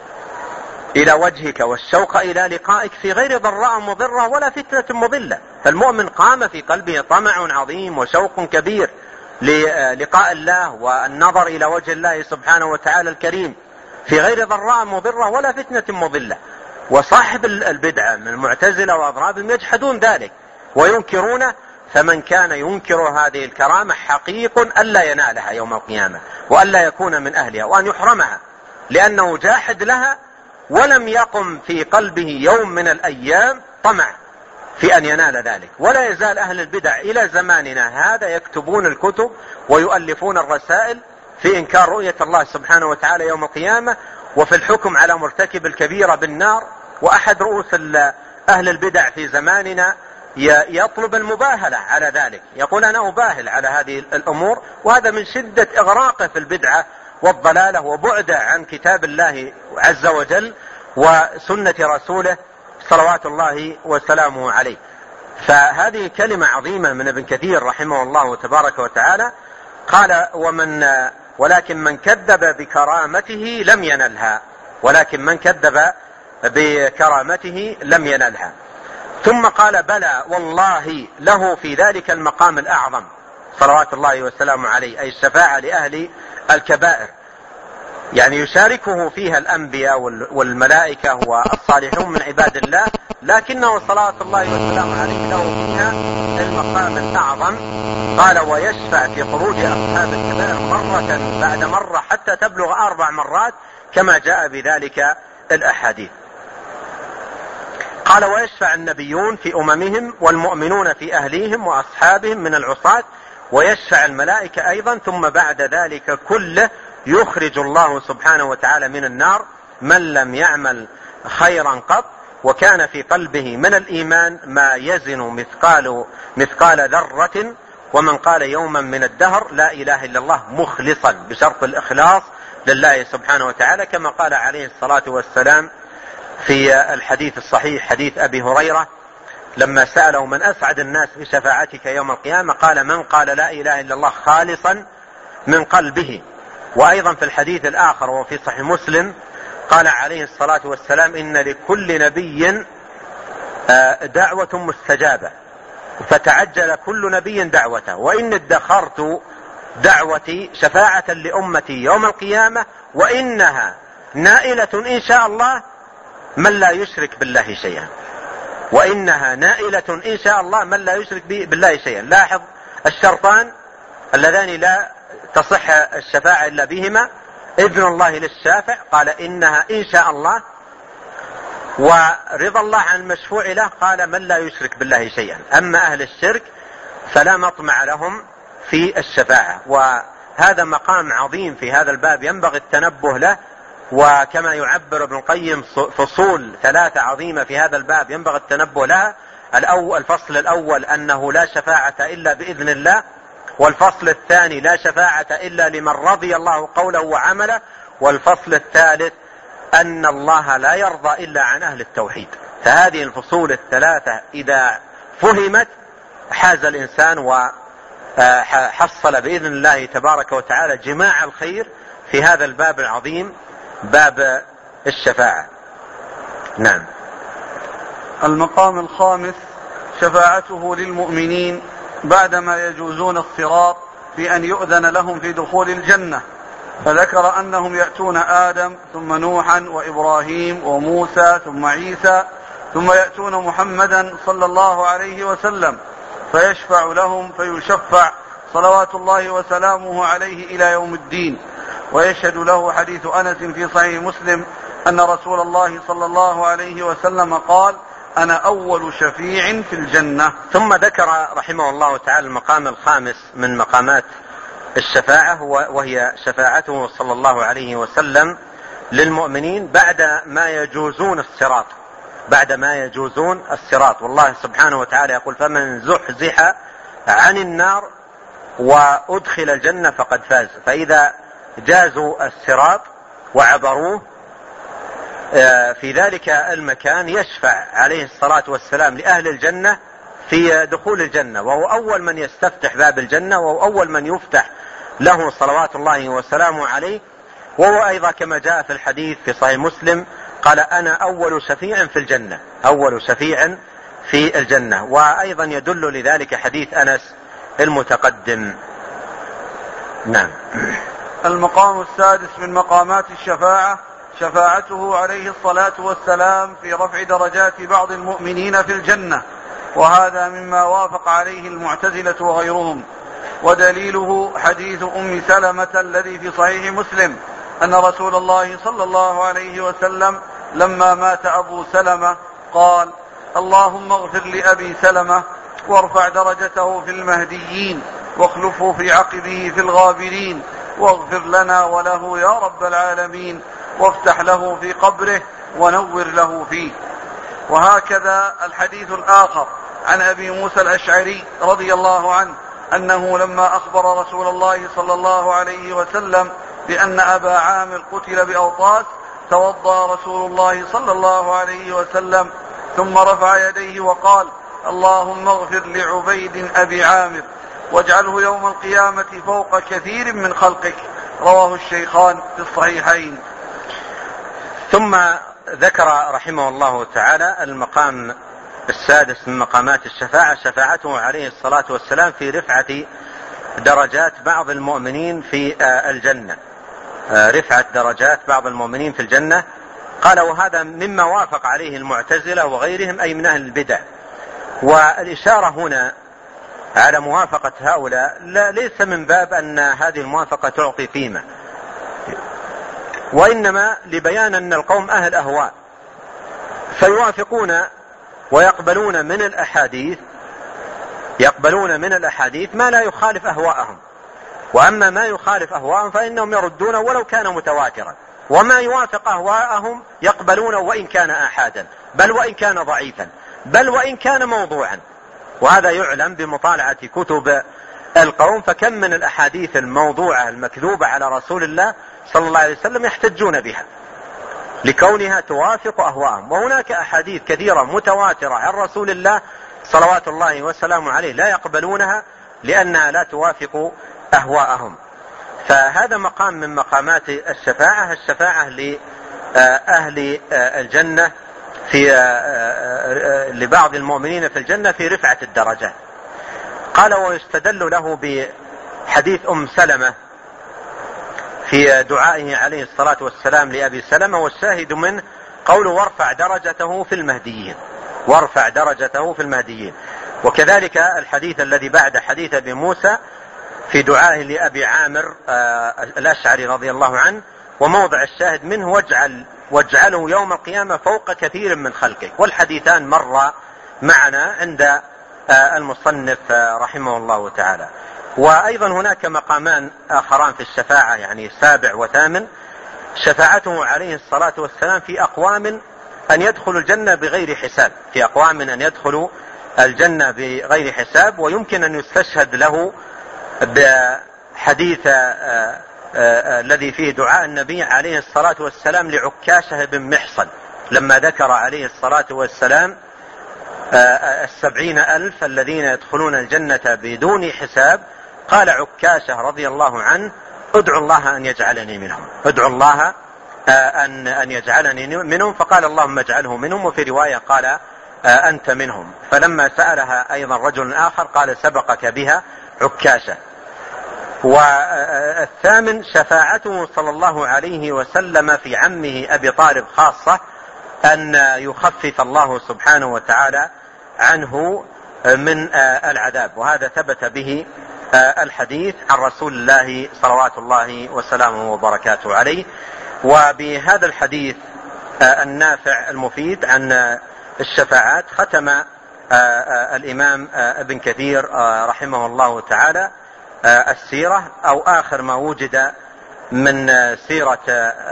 إلى وجهك والشوق إلى لقائك في غير ضراء مضرة ولا فتنة مضلة. فالمؤمن قام في قلبه طمع عظيم وشوق كبير للقاء الله والنظر إلى وجه الله سبحانه وتعالى الكريم في غير ضراء مضرة ولا فتنة مضلة. وصاحب البدعة من المعتزلة وأضرابهم يجحدون ذلك وينكرونه. فمن كان ينكر هذه الكرامة حقيق ألا ينالها يوم القيامة، وألا يكون من أهلها، وأن يحرمها، لأنه جاحد لها ولم يقم في قلبه يوم من الأيام طمع في أن ينال ذلك. ولا يزال أهل البدع إلى زماننا هذا يكتبون الكتب ويؤلفون الرسائل في إنكار رؤية الله سبحانه وتعالى يوم القيامة، وفي الحكم على مرتكب الكبيرة بالنار. وأحد رؤوس أهل البدع في زماننا يطلب المباهلة على ذلك، يقول: أنا أباهل على هذه الأمور. وهذا من شدة إغراقه في البدعة والضلالة وبعده عن كتاب الله عز وجل وسنة رسوله صلوات الله وسلامه عليه. فهذه كلمة عظيمة من ابن كثير رحمه الله تبارك وتعالى. قال: ومن ولكن من كذب بكرامته لم ينلها، ولكن من كذب بكرامته لم ينلها. ثم قال: بلى والله له في ذلك المقام الأعظم صلوات الله وسلامه عليه، أي الشفاعة لأهل الكبائر، يعني يشاركه فيها الأنبياء والملائكة والصالحون من عباد الله، لكنه صلوات الله وسلامه عليه له فيها المقام الأعظم. قال: ويشفع في خروج أصحاب الكبائر مرة بعد مرة حتى تبلغ أربع مرات كما جاء بذلك الأحاديث. قال: ويشفع النبيون في أممهم والمؤمنون في أهليهم وأصحابهم من العصاة، ويشفع الملائكة أيضا. ثم بعد ذلك كله يخرج الله سبحانه وتعالى من النار من لم يعمل خيرا قط وكان في قلبه من الإيمان ما يزن مثقال مثقال ذرة، ومن قال يوما من الدهر لا إله إلا الله مخلصا، بشرط الإخلاص لله سبحانه وتعالى، كما قال عليه الصلاة والسلام في الحديث الصحيح حديث أبي هريرة لما سأله: من أسعد الناس بشفاعتك يوم القيامة؟ قال: من قال لا إله إلا الله خالصا من قلبه. وأيضا في الحديث الآخر وفي صحيح مسلم قال عليه الصلاة والسلام: إن لكل نبي دعوة مستجابة فتعجل كل نبي دعوته، وإن ادخرت دعوتي شفاعة لأمتي يوم القيامة، وإنها نائلة إن شاء الله من لا يشرك بالله شيئا، وإنها نائلة إن شاء الله من لا يشرك بالله شيئا. لاحظ الشرطان اللذان لا تصح الشفاعة إلا بهما: إذن الله للشافع، قال إنها إن شاء الله، ورضا الله عن المشفوع له، قال من لا يشرك بالله شيئا. أما أهل الشرك فلا مطمع لهم في الشفاعة. وهذا مقام عظيم في هذا الباب ينبغي التنبه له، وكما يعبر ابن القيم فصول ثلاثة عظيمة في هذا الباب ينبغي التنبه لها. الأول الفصل الأول أنه لا شفاعة إلا بإذن الله، والفصل الثاني لا شفاعة إلا لمن رضي الله قوله وعمله، والفصل الثالث أن الله لا يرضى إلا عن أهل التوحيد. فهذه الفصول الثلاثة إذا فهمت حاز الإنسان وحصل بإذن الله تبارك وتعالى جماع الخير في هذا الباب العظيم، باب الشفاعة. نعم. المقام الخامس شفاعته للمؤمنين بعدما يجوزون الصراط في أن يؤذن لهم في دخول الجنة، فذكر أنهم يأتون آدم ثم نوحا وإبراهيم وموسى ثم عيسى ثم يأتون محمدا صلى الله عليه وسلم فيشفع لهم فيشفع صلوات الله وسلامه عليه إلى يوم الدين. ويشهد له حديث أنس في صحيح مسلم أن رسول الله صلى الله عليه وسلم قال: أنا أول شفيع في الجنة. ثم ذكر رحمه الله تعالى المقام الخامس من مقامات الشفاعة، وهي شفاعته صلى الله عليه وسلم للمؤمنين بعد ما يجوزون الصراط، بعد ما يجوزون الصراط. والله سبحانه وتعالى يقول: فمن زحزح عن النار وأدخل الجنة فقد فاز. فإذا جازوا الصراط وعبروه في ذلك المكان يشفع عليه الصلاة والسلام لأهل الجنة في دخول الجنة، وهو أول من يستفتح باب الجنة، وهو أول من يفتح له صلوات الله وسلامه عليه. وهو أيضا كما جاء في الحديث في صحيح مسلم قال: أنا أول شفيع في الجنة، أول شفيع في الجنة. وأيضا يدل لذلك حديث أنس المتقدم. نعم. المقام السادس من مقامات الشفاعة شفاعته عليه الصلاة والسلام في رفع درجات بعض المؤمنين في الجنة، وهذا مما وافق عليه المعتزلة وغيرهم. ودليله حديث أم سلمة الذي في صحيح مسلم أن رسول الله صلى الله عليه وسلم لما مات أبو سلمة قال: اللهم اغفر لأبي سلمة وارفع درجته في المهديين واخلفه في عقبه في الغابرين واغفر لنا وله يا رب العالمين وافتح له في قبره ونور له فيه. وهكذا الحديث الآخر عن أبي موسى الأشعري رضي الله عنه أنه لما أخبر رسول الله صلى الله عليه وسلم بأن أبا عامر قتل بأوطاس توضأ رسول الله صلى الله عليه وسلم ثم رفع يديه وقال: اللهم اغفر لعبيد أبي عامر واجعله يوم القيامة فوق كثير من خلقك. رواه الشيخان في الصحيحين. ثم ذكر رحمه الله تعالى المقام السادس من مقامات الشفاعة شفاعته عليه الصلاة والسلام في رفعة درجات بعض المؤمنين في الجنة، رفعة درجات بعض المؤمنين في الجنة. قال: وهذا مما وافق عليه المعتزلة وغيرهم أي من أهل البدع. والإشارة هنا على موافقة هؤلاء لا ليس من باب أن هذه الموافقة تعطي قيمة، وإنما لبيان أن القوم أهل أهواء فيوافقون ويقبلون من الأحاديث يقبلون من الأحاديث ما لا يخالف أهواءهم، وأما ما يخالف أهواءهم فإنهم يردون ولو كان متواترا، وما يوافق أهواءهم يقبلون وإن كان آحادا، بل وإن كان ضعيفا، بل وإن كان موضوعا. وهذا يعلم بمطالعة كتب القوم، فكم من الأحاديث الموضوعة المكذوبة على رسول الله صلى الله عليه وسلم يحتجون بها لكونها توافق أهواءهم. وهناك أحاديث كثيرة متواترة عن رسول الله صلوات الله وسلامه عليه لا يقبلونها لأنها لا توافق أهواءهم. فهذا مقام من مقامات الشفاعة، الشفاعة لأهل الجنة في لبعض المؤمنين في الجنة في رفعة الدرجات. قال: ويستدل له بحديث أم سلمة في دعائه عليه الصلاة والسلام لأبي سلمة، والشاهد منه قوله: وارفع درجته في المهديين، وارفع درجته في المهديين. وكذلك الحديث الذي بعد حديث أبي موسى في دعائه لأبي عامر الأشعري رضي الله عنه، وموضع الشاهد منه: واجعل واجعله يوم القيامة فوق كثير من خلقك. والحديثان مر معنا عند المصنف رحمه الله تعالى. وأيضا هناك مقامان آخران في الشفاعة، يعني سابع وثامن، شفاعته عليه الصلاة والسلام في أقوام أن يدخلوا الجنة بغير حساب، في أقوام أن يدخلوا الجنة بغير حساب. ويمكن أن يستشهد له بحديث الذي فيه دعاء النبي عليه الصلاة والسلام لعكاشة بن محصن لما ذكر عليه الصلاة والسلام السبعين ألف الذين يدخلون الجنة بدون حساب. قال عكاشة رضي الله عنه: ادعو الله أن يجعلني منهم، ادعو الله أن أن يجعلني منهم، فقال اللهم اجعله منهم. وفي رواية قال أنت منهم. فلما سألها أيضا رجل آخر قال سبقك بها عكاشة. والثامن شفاعته صلى الله عليه وسلم في عمه أبي طالب خاصة، أن يخفف الله سبحانه وتعالى عنه من العذاب، وهذا ثبت به الحديث عن رسول الله صلوات الله وسلامه وبركاته عليه. وبهذا الحديث النافع المفيد عن الشفاعات ختم الإمام ابن كثير رحمه الله تعالى السيرة، أو آخر ما وجد من سيرة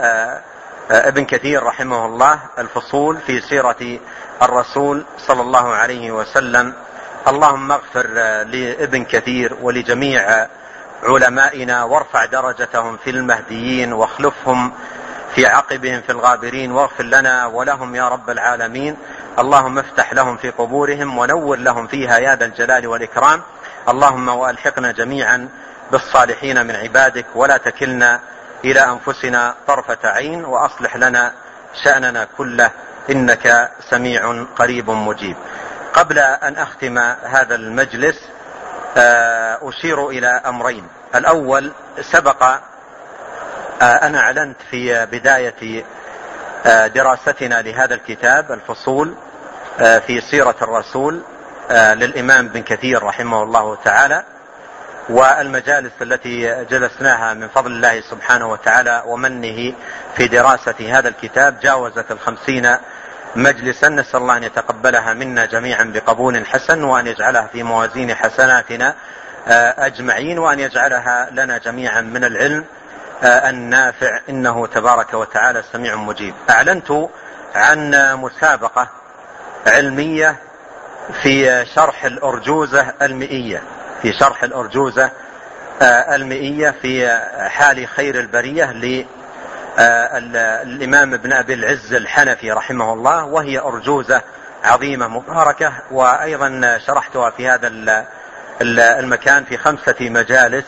ابن كثير رحمه الله، الفصول في سيرة الرسول صلى الله عليه وسلم. اللهم اغفر لابن كثير ولجميع علمائنا، وارفع درجتهم في المهديين، واخلفهم في عقبهم في الغابرين، واغفر لنا ولهم يا رب العالمين. اللهم افتح لهم في قبورهم ونور لهم فيها يا ذا الجلال والإكرام. اللهم وألحقنا جميعا بالصالحين من عبادك، ولا تكلنا إلى أنفسنا طرفة عين، وأصلح لنا شأننا كله إنك سميع قريب مجيب. قبل أن أختم هذا المجلس أشير إلى أمرين. الأول، سبق أنا أعلنت في بداية دراستنا لهذا الكتاب الفصول في سيرة الرسول للإمام بن كثير رحمه الله تعالى، والمجالس التي جلسناها من فضل الله سبحانه وتعالى ومنه في دراسة هذا الكتاب جاوزت الخمسين مجلسا. نسأل الله أن يتقبلها منا جميعا بقبول حسن، وأن يجعلها في موازين حسناتنا أجمعين، وأن يجعلها لنا جميعا من العلم النافع، إنه تبارك وتعالى سميع مجيب. أعلنت عن مسابقة علمية في شرح الأرجوزة المئية في شرح الأرجوزة المئية في حال خير البرية للإمام ابن أبي العز الحنفي رحمه الله، وهي أرجوزة عظيمة مباركة، وأيضا شرحتها في هذا المكان في خمسة مجالس،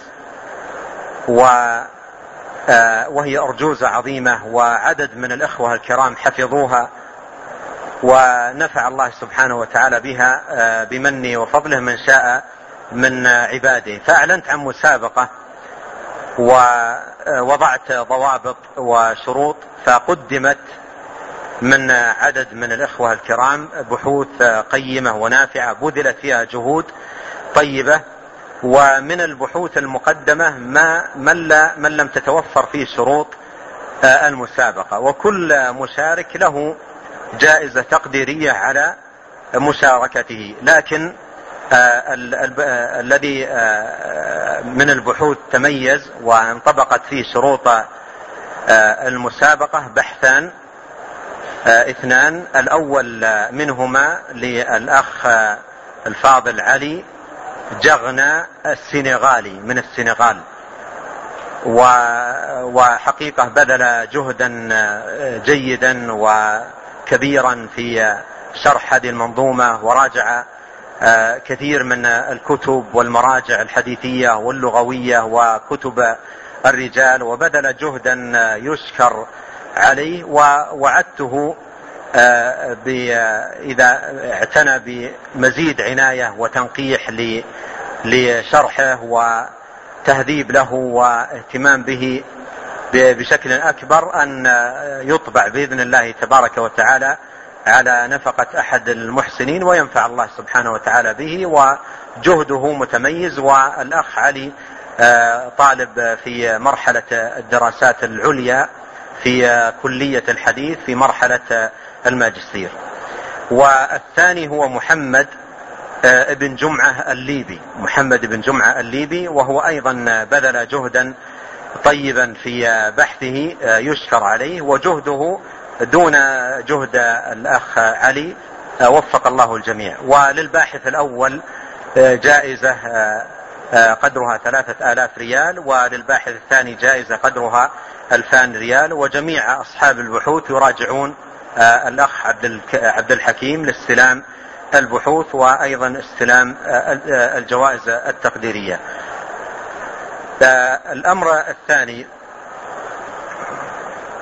وهي أرجوزة عظيمة، وعدد من الإخوة الكرام حفظوها، ونفع الله سبحانه وتعالى بها بمنه وفضله من شاء من عباده. فأعلنت عن مسابقة ووضعت ضوابط وشروط، فقدمت من عدد من الإخوة الكرام بحوث قيمة ونافعة بذلت فيها جهود طيبة. ومن البحوث المقدمة ما من لم تتوفر فيه شروط المسابقة، وكل مشارك له جائزة تقديرية على مشاركته. لكن الذي من البحوث تميز وانطبقت فيه شروط المسابقة بحثان اثنان. الأول منهما للأخ الفاضل علي جغنا السنغالي من السنغال، وحقيقة بذل جهدا جيدا وكبيرا في شرح هذه المنظومة، وراجع كثير من الكتب والمراجع الحديثية واللغوية وكتب الرجال، وبذل جهدا يشكر عليه. ووعدته إذا اعتنى بمزيد عناية وتنقيح لشرحه وتهذيب له واهتمام به بشكل أكبر أن يطبع بإذن الله تبارك وتعالى على نفقة أحد المحسنين، وينفع الله سبحانه وتعالى به، وجهده متميز. والأخ علي طالب في مرحلة الدراسات العليا في كلية الحديث في مرحلة الماجستير. والثاني هو محمد ابن جمعة الليبي محمد ابن جمعة الليبي وهو أيضا بذل جهدا طيبا في بحثه يشكر عليه، وجهده دون جهد الأخ علي، وفق الله الجميع. وللباحث الأول جائزة قدرها ثلاثة آلاف ريال، وللباحث الثاني جائزة قدرها ألفان ريال. وجميع أصحاب البحوث يراجعون الأخ عبد الحكيم لاستلام البحوث وأيضا استلام الجوائز التقديرية. الأمر الثاني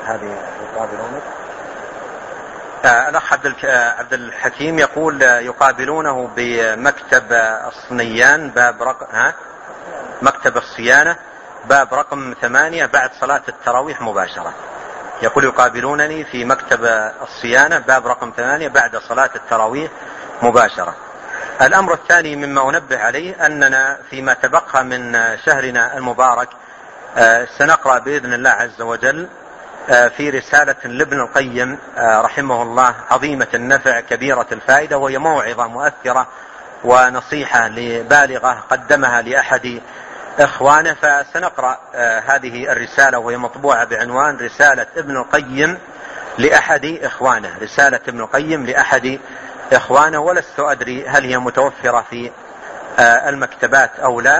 هذه يقابلونك. آه الأخ عبد الحكيم يقول يقابلونه بمكتب الصنيان باب رقم ها مكتب الصيانة باب رقم ثمانية بعد صلاة التراويح مباشرة. يقول يقابلونني في مكتب الصيانة باب رقم ثمانية بعد صلاة التراويح مباشرة. الأمر الثاني مما أنبه عليه أننا فيما تبقى من شهرنا المبارك سنقرأ بإذن الله عز وجل في رسالة لابن القيم رحمه الله عظيمة النفع كبيرة الفائدة، وهي موعظة مؤثرة ونصيحة بالغة قدمها لأحد إخوانه. فسنقرأ هذه الرسالة وهي مطبوعة بعنوان رسالة ابن القيم لأحد إخوانه، رسالة ابن القيم لأحد إخوانه، ولست أدري هل هي متوفرة في المكتبات أو لا.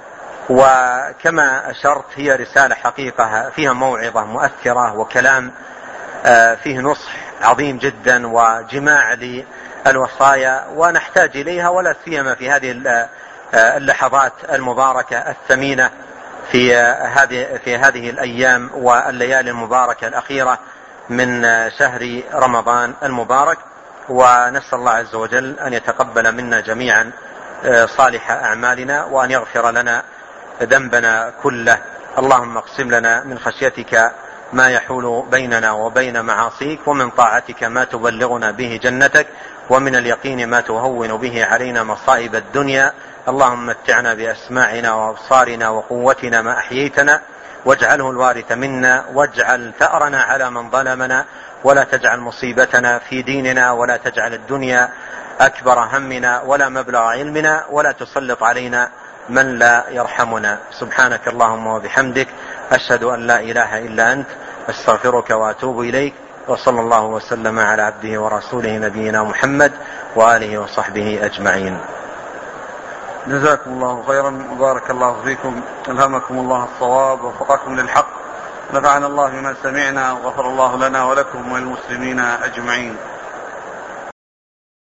وكما أشرت هي رسالة حقيقة فيها موعظة مؤثرة وكلام فيه نصح عظيم جدا وجماع للوصايا، ونحتاج إليها ولا سيما في هذه اللحظات المباركة الثمينة في هذه في هذه الأيام والليالي المباركة الأخيرة من شهر رمضان المبارك. ونسأل الله عز وجل أن يتقبل منا جميعا صالح أعمالنا وأن يغفر لنا ذنبنا كله. اللهم اقسم لنا من خشيتك ما يحول بيننا وبين معاصيك، ومن طاعتك ما تبلغنا به جنتك، ومن اليقين ما تهون به علينا مصائب الدنيا. اللهم متعنا بأسماعنا وأبصارنا وقوتنا ما أحييتنا، واجعله الوارث منا، واجعل ثأرنا على من ظلمنا، ولا تجعل مصيبتنا في ديننا، ولا تجعل الدنيا أكبر همنا ولا مبلغ علمنا، ولا تسلط علينا من لا يرحمنا. سبحانك اللهم وبحمدك، أشهد أن لا إله إلا أنت، أستغفرك وأتوب إليك. وصلى الله وسلم على عبده ورسوله نبينا محمد وآله وصحبه أجمعين. جزاكم الله خيرا وبارك الله فيكم، ألهمكم الله الصواب ووفقكم للحق، نفعنا الله بما سمعنا وغفر الله لنا ولكم وللمسلمين أجمعين.